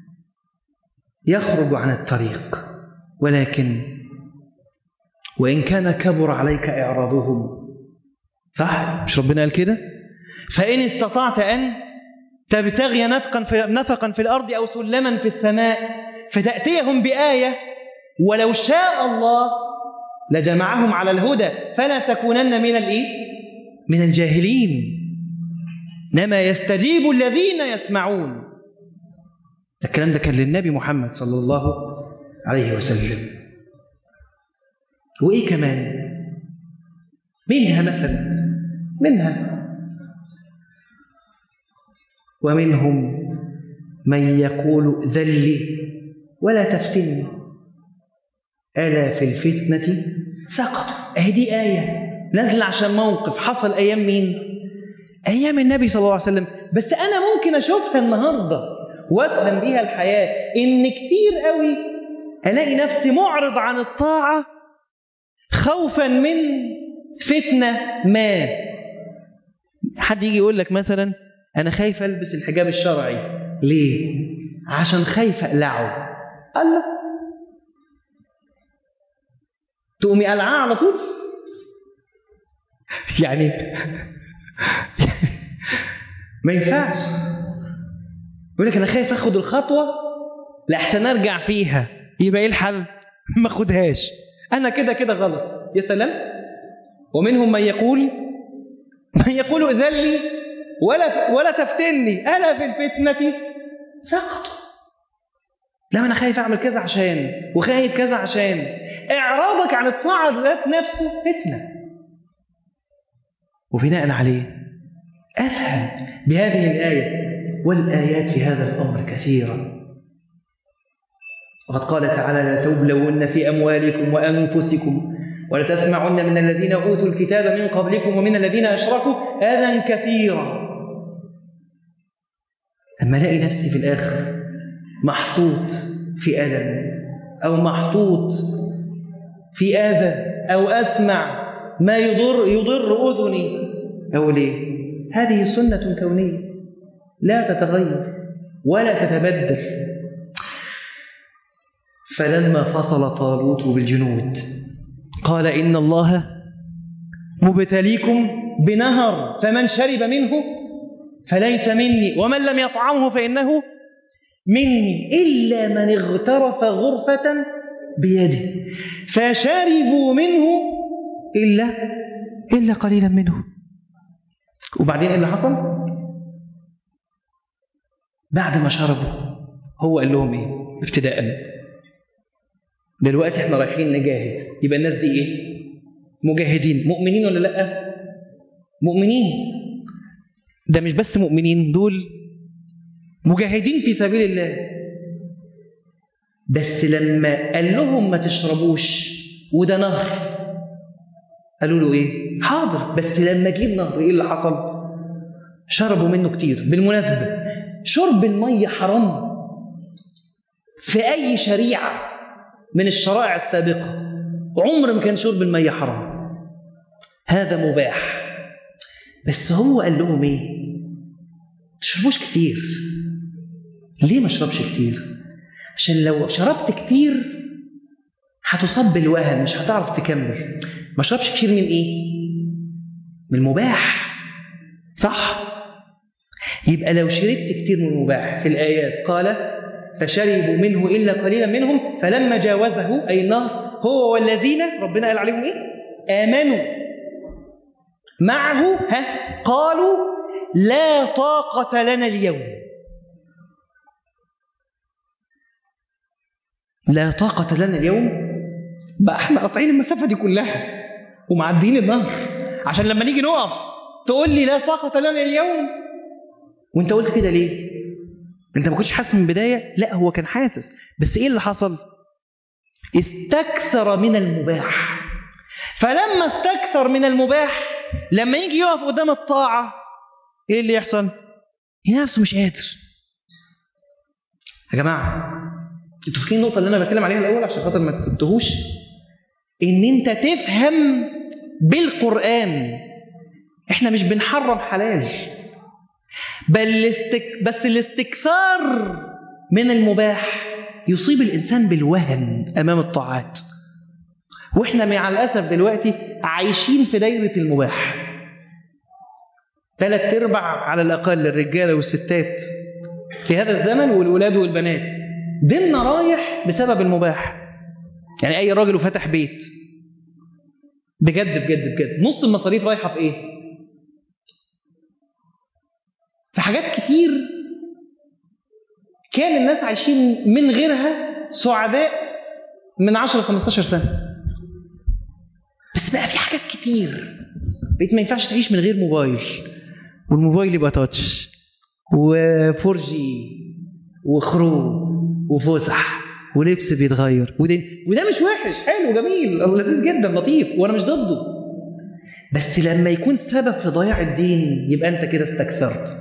يخرج عن الطريق، ولكن وإن كان كبر عليك إعراضهم، صح؟ مش ربنا قال كده؟ فإن استطعت أن تبتغي نفقا في, نفقا في الأرض أو سلما في السماء فتأتيهم بآية، ولو شاء الله لجمعهم على الهدى فلا تكونن من الإيه؟ من الجاهلين. إنما يستجيب الذين يسمعون. الكلام ده كان للنبي محمد صلى الله عليه وسلم. وإيه كمان؟ منها مثلا منها ومنهم من يقول ذلي ولا تفتني ألا في الفتنة سقطوا. أهدي آية نزل عشان موقف حصل أيام مين؟ أيام النبي صلى الله عليه وسلم. بس أنا ممكن أشوفها النهاردة وأفهم بيها الحياة، إن كتير قوي ألاقي نفسي معرض عن الطاعة خوفا من فتنة ما. حد يجي يقول لك مثلا أنا خايف ألبس الحجاب الشرعي. ليه؟ عشان خايف أقلعه. الله، تقومي قلعاه على طول؟ يعني ما ينفعش. يقول لك أنا خايف أخد الخطوة لأحسن أرجع فيها. يبقى إيه الحل؟ ما أخدهاش، أنا كده كده غلط. يا سلام. ومنهم من يقول من يقول ذلي ولا ولا تفتني ألا في الفتنة سقطوا. لا أنا خايف أعمل كذا عشان، وخايف كذا عشان. إعراضك عن الطاعة ذات نفسه فتنة. وبناء عليه أفهم بهذه الآية، والآيات في هذا الأمر كثيرة. وقد قال تعالى لا تبلون في أموالكم وأنفسكم ولتسمعن من الذين أوتوا الكتاب من قبلكم ومن الذين أشركوا أذى كثيرا. لما ألاقي نفسي في الآخر محطوط في ألم أو محطوط في آذى أو أسمع ما يضر يضر أذني أو ليه، هذه سنة كونية لا تتغير ولا تتبدل. فلما فصل طالوت بالجنود قال إن الله مبتليكم بنهر فمن شرب منه فليس مني ومن لم يطعمه فإنه مني إلا من اغترف غرفة بيده فشربوا منه إلا إلا قليلا منه. وبعدين إيه اللي حصل؟ بعد ما شربوا هو قال لهم إيه ابتداءً؟ دلوقتي احنا رايحين نجاهد، يبقى الناس دي ايه؟ مجاهدين. مؤمنين ولا لا؟ مؤمنين. ده مش بس مؤمنين، دول مجاهدين في سبيل الله. بس لما قال لهم ما تشربوش وده نهر، قالوا له ايه؟ حاضر. بس لما جه النهر ايه اللي حصل؟ شربوا منه كتير. بالمناسبة شرب المية حرام في أي شريعة من الشرائع السابقة، عمر ما كان شرب المية حرام، هذا مباح. بس هو قال لهم ايه؟ تشربوش كتير. ليه ما شربش كتير؟ عشان لو شربت كتير هتصاب بالوهن، مش هتعرف تكمل. ما شربش كتير من ايه؟ من المباح، صح؟ يبقى لو شربت كتير من المباح، في الآيات قال فشربوا منه إلا قليلا منهم فلما جاوزه أي النهر هو والذين ربنا قال عليهم إيه؟ آمنوا معه ها قالوا لا طاقة لنا اليوم. لا طاقة لنا اليوم. بقى احنا قاطعين المسافة دي كلها ومعديين النهر عشان لما نيجي نقف تقول لي لا طاقة لنا اليوم. وانت قلت كده ليه؟ انت ما كنتش حاسس من البداية؟ لا، هو كان حاسس. بس ايه اللي حصل؟ استكثر من المباح. فلما استكثر من المباح، لما يجي يقف قدام الطاعة ايه اللي يحصل؟ هي نفسه مش قادر. يا جماعة انتوا فاكرين النقطة اللي انا بتكلم عليها الاول عشان خاطر ما تنتهوش؟ ان انت تفهم بالقرآن احنا مش بنحرم حلال، بل الاستك... بس الاستكثار من المباح يصيب الإنسان بالوهن أمام الطاعات. وإحنا مع الأسف دلوقتي عايشين في دايرة المباح. ثلاث ارباع على الأقل الرجالة والستات في هذا الزمن والأولاد والبنات ديننا رايح بسبب المباح. يعني أي راجل وفتح بيت بجد بجد بجد نص المصاريف رايحة في إيه؟ في حاجات كتير كان الناس عايشين من غيرها سعداء من عشرة خمستاشر سنة. بس بقى في حاجات كتير بقيت ما ينفعش تعيش من غير موبايل، والموبايل يبقى تاتش وفور جي وخروج وفسح ولبس بيتغير، وده وده مش وحش، حلو جميل لذيذ جدا لطيف وانا مش ضده. بس لما يكون سبب في ضياع الدين يبقى انت كده استكثرت.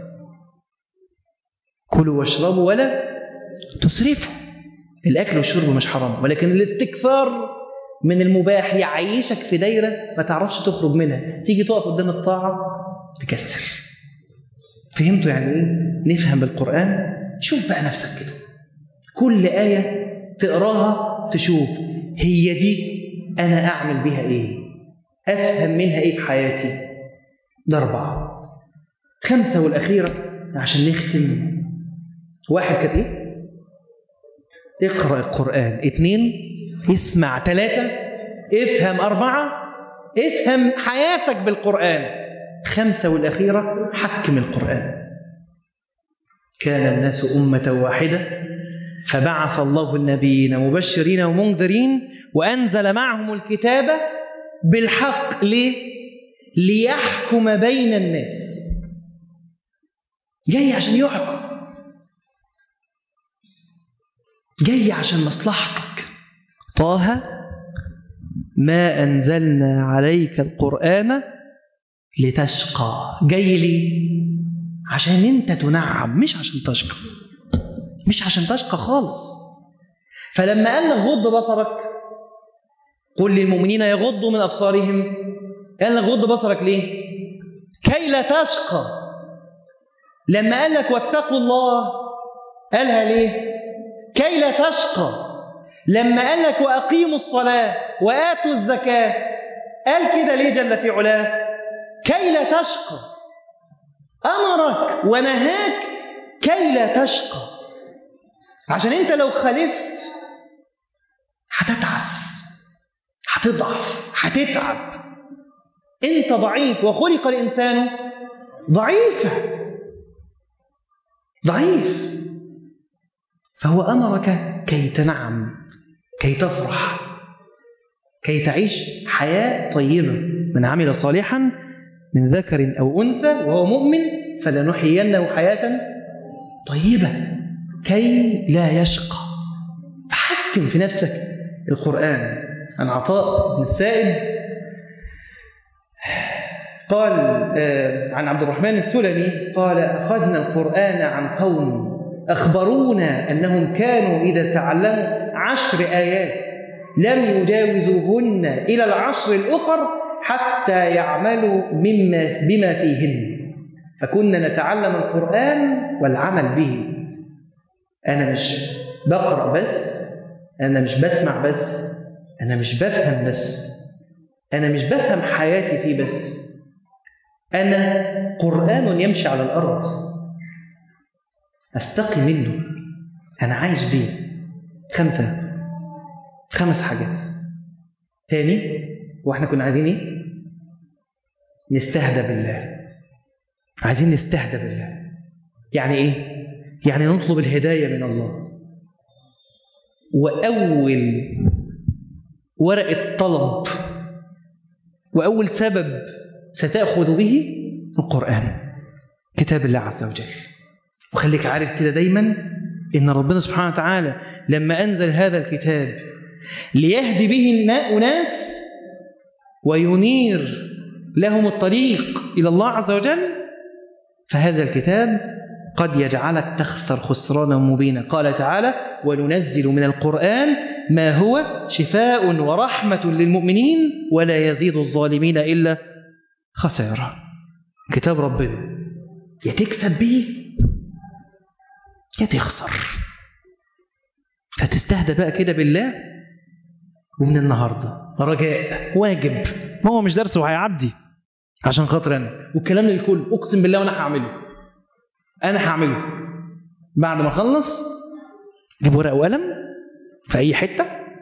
كلوا واشربوا ولا تسرفوا. الأكل والشرب مش حرام، ولكن الاستكثار من المباح يعيشك في دايرة ما تعرفش تخرج منها. تيجي تقف قدام الطاعة تكسر. فهمتوا يعني إيه؟ نفهم بالقرآن. شوف بقى نفسك كده، كل آية تقراها تشوف هي دي أنا أعمل بها إيه، أفهم منها إيه في حياتي. ده أربعة. خمسة والأخيرة عشان نختم. واحد كانت ايه؟ اقرأ القرآن. اثنين اسمع. ثلاثة افهم. أربعة افهم حياتك بالقرآن. خمسة والأخيرة حكم القرآن. كان الناس أمة واحدة فبعث الله النبيين مبشرين ومنذرين وأنزل معهم الكتاب بالحق. ليه؟ ليحكم بين الناس. جاي عشان يحكم، جاي عشان مصلحتك. طه ما أنزلنا عليك القرآن لتشقى. جاي لي عشان انت تنعم، مش عشان تشقى، مش عشان تشقى خالص. فلما قال لك غض بصرك، قل للمؤمنين يغضوا من أبصارهم، قال لك غض بصرك ليه؟ كي لا تشقى. لما قال لك واتقوا الله قالها ليه؟ كي لا تشقى. لما قال لك وأقيموا الصلاة وآتوا الزكاة قال كده ليه جل في علاه؟ كي لا تشقى. أمرك ونهاك كي لا تشقى، عشان أنت لو خالفت هتتعس، هتضعف، هتتعب. أنت ضعيف وخلق الإنسان ضعيفا، ضعيف. فهو أمرك كي تنعم، كي تفرح، كي تعيش حياة طيبة. من عمل صالحا من ذكر أو أنثى وهو مؤمن فلنحيينه حياة طيبة كي لا يشقى. فحكم حكم في نفسك القرآن. عن عطاء بن السائب قال عن عبد الرحمن السلمي قال أخذنا القرآن عن قوم أخبرونا أنهم كانوا إذا تعلموا عشر آيات لم يجاوزوهن إلى العشر الأخر حتى يعملوا مما بما فيهن، فكنا نتعلم القرآن والعمل به. أنا مش بقرأ بس، أنا مش بسمع بس، أنا مش بفهم بس، أنا مش بفهم حياتي فيه بس، أنا قرآن يمشي على الأرض أستقي منه، أنا عايش بيه. خمسة خمس حاجات. تاني، وإحنا كنا عايزين إيه؟ نستهدى بالله. عايزين نستهدى بالله. يعني إيه؟ يعني نطلب الهداية من الله. وأول ورقة طلب وأول سبب ستأخذ به القرآن، كتاب الله عز وجل. وخليك عارف كده دايما إن ربنا سبحانه وتعالى لما أنزل هذا الكتاب ليهدي به أناس وينير لهم الطريق إلى الله عز وجل، فهذا الكتاب قد يجعلك تخسر خسرانا مبينا. قال تعالى: وننزل من القرآن ما هو شفاء ورحمة للمؤمنين ولا يزيد الظالمين إلا خسارة. كتاب ربنا يا تكسب به يا تخسر. فتستهدى بقى كده بالله. ومن النهاردة رجاء واجب، ما هو مش درس وهيعدي عشان خاطر أنا والكلام للكل، أقسم بالله وأنا هعمله. أنا هعمله بعد ما أخلص. جيب ورقة وقلم في أي حتة.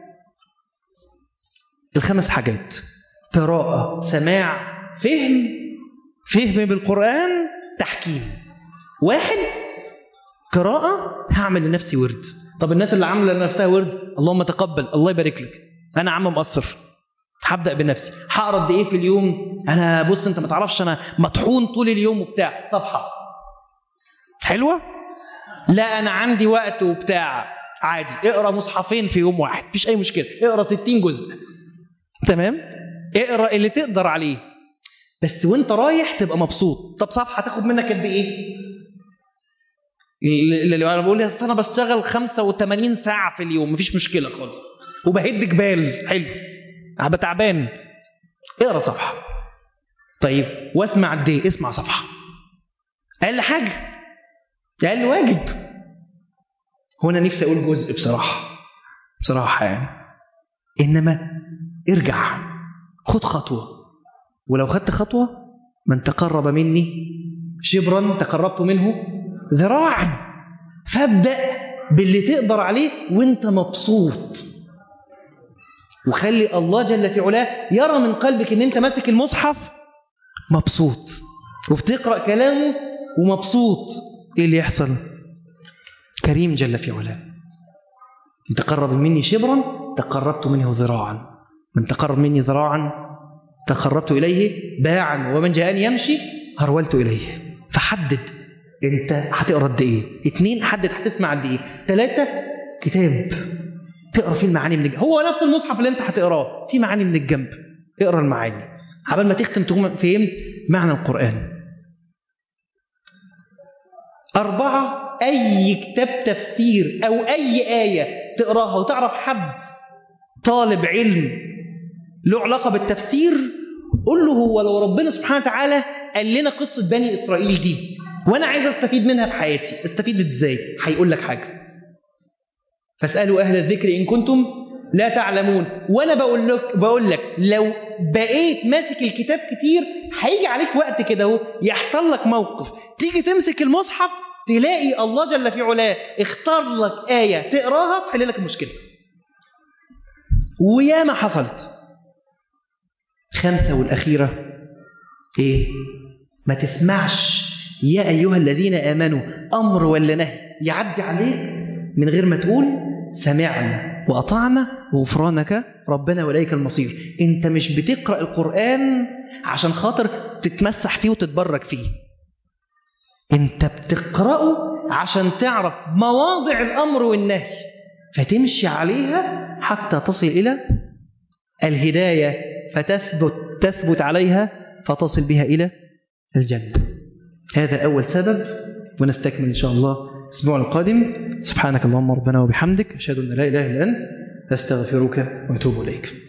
الخمس حاجات: قراءة، سماع، فهم، فهم بالقرآن، تحكيم. واحد، قراءة، هعمل لنفسي ورد. طب الناس اللي عامله لنفسها ورد، اللهم تقبل، الله يبارك لك. أنا عم مقصر، هبدأ بنفسي. هقرا قد إيه في اليوم؟ أنا بص أنت ما تعرفش، أنا مطحون طول اليوم وبتاع. صفحة حلوة؟ لا أنا عندي وقت وبتاع. عادي، اقرا مصحفين في يوم واحد، مفيش أي مشكلة. اقرا ستين جزء، تمام؟ اقرا اللي تقدر عليه، بس وانت رايح تبقى مبسوط. طب صفحة تاخد منك قد إيه؟ اللي انا بقول لي انا بشتغل خمسة وثمانين ساعة في اليوم، مفيش مشكلة خالص، وبهد جبال، حلو، هبقى تعبان. اقرا صفحة. طيب واسمع قد ايه؟ اسمع صفحة. اقل حاجة، اقل واجب. هنا نفسي اقول جزء بصراحة بصراحة يعني، انما ارجع خد خطوة. ولو خدت خطوة، من تقرب مني شبرا تقربت منه ذراعا. فابدأ باللي تقدر عليه وانت مبسوط، وخلي الله جل في علاه يرى من قلبك ان انت ماسك المصحف مبسوط وبتقرأ كلامه ومبسوط. ايه اللي يحصل؟ كريم جل في علاه. من تقرب مني شبرا تقربت منه ذراعا، من تقرب مني ذراعا تقربت إليه باعا، ومن جاءني يمشي هرولت إليه. فحدد انت هتقرا قد ايه. اتنين، حدد هتسمع قد ايه. ثلاثة، كتاب تقرا فيه المعاني من الجنب. هو نفس المصحف اللي انت هتقراه فيه معاني من الجنب، اقرا المعاني قبل ما تختم تكون فهمت معنى القرآن. أربعة، أي كتاب تفسير أو أي آية تقراها وتعرف حد طالب علم له علاقة بالتفسير، قل له هو لو ربنا سبحانه وتعالى قال لنا قصة بني إسرائيل دي وأنا عايز أستفيد منها في حياتي، أستفيد إزاي؟ هيقول لك حاجة. فاسألوا أهل الذكر إن كنتم لا تعلمون. وأنا بقول لك بقول لك لو بقيت ماسك الكتاب كتير، هيجي عليك وقت كده اهو يحصل لك موقف تيجي تمسك المصحف تلاقي الله جل في علاه اختار لك آية تقراها تحل لك المشكلة. وياما حصلت. خمسة والأخيرة إيه؟ ما تسمعش يا أيها الذين آمنوا أمر ولا نهي يعدي عليك من غير ما تقول سمعنا وأطعنا وغفرانك ربنا وإليك المصير. أنت مش بتقرأ القرآن عشان خاطر تتمسح فيه وتتبرك فيه، أنت بتقرأه عشان تعرف مواضع الأمر والنهي. فتمشي عليها حتى تصل إلى الهداية، فتثبت تثبت عليها فتصل بها إلى الجنة. هذا أول سبب، ونستكمل إن شاء الله الأسبوع القادم. سبحانك اللهم ربنا وبحمدك، أشهد أن لا إله إلا أنت، أستغفرك وأتوب إليك.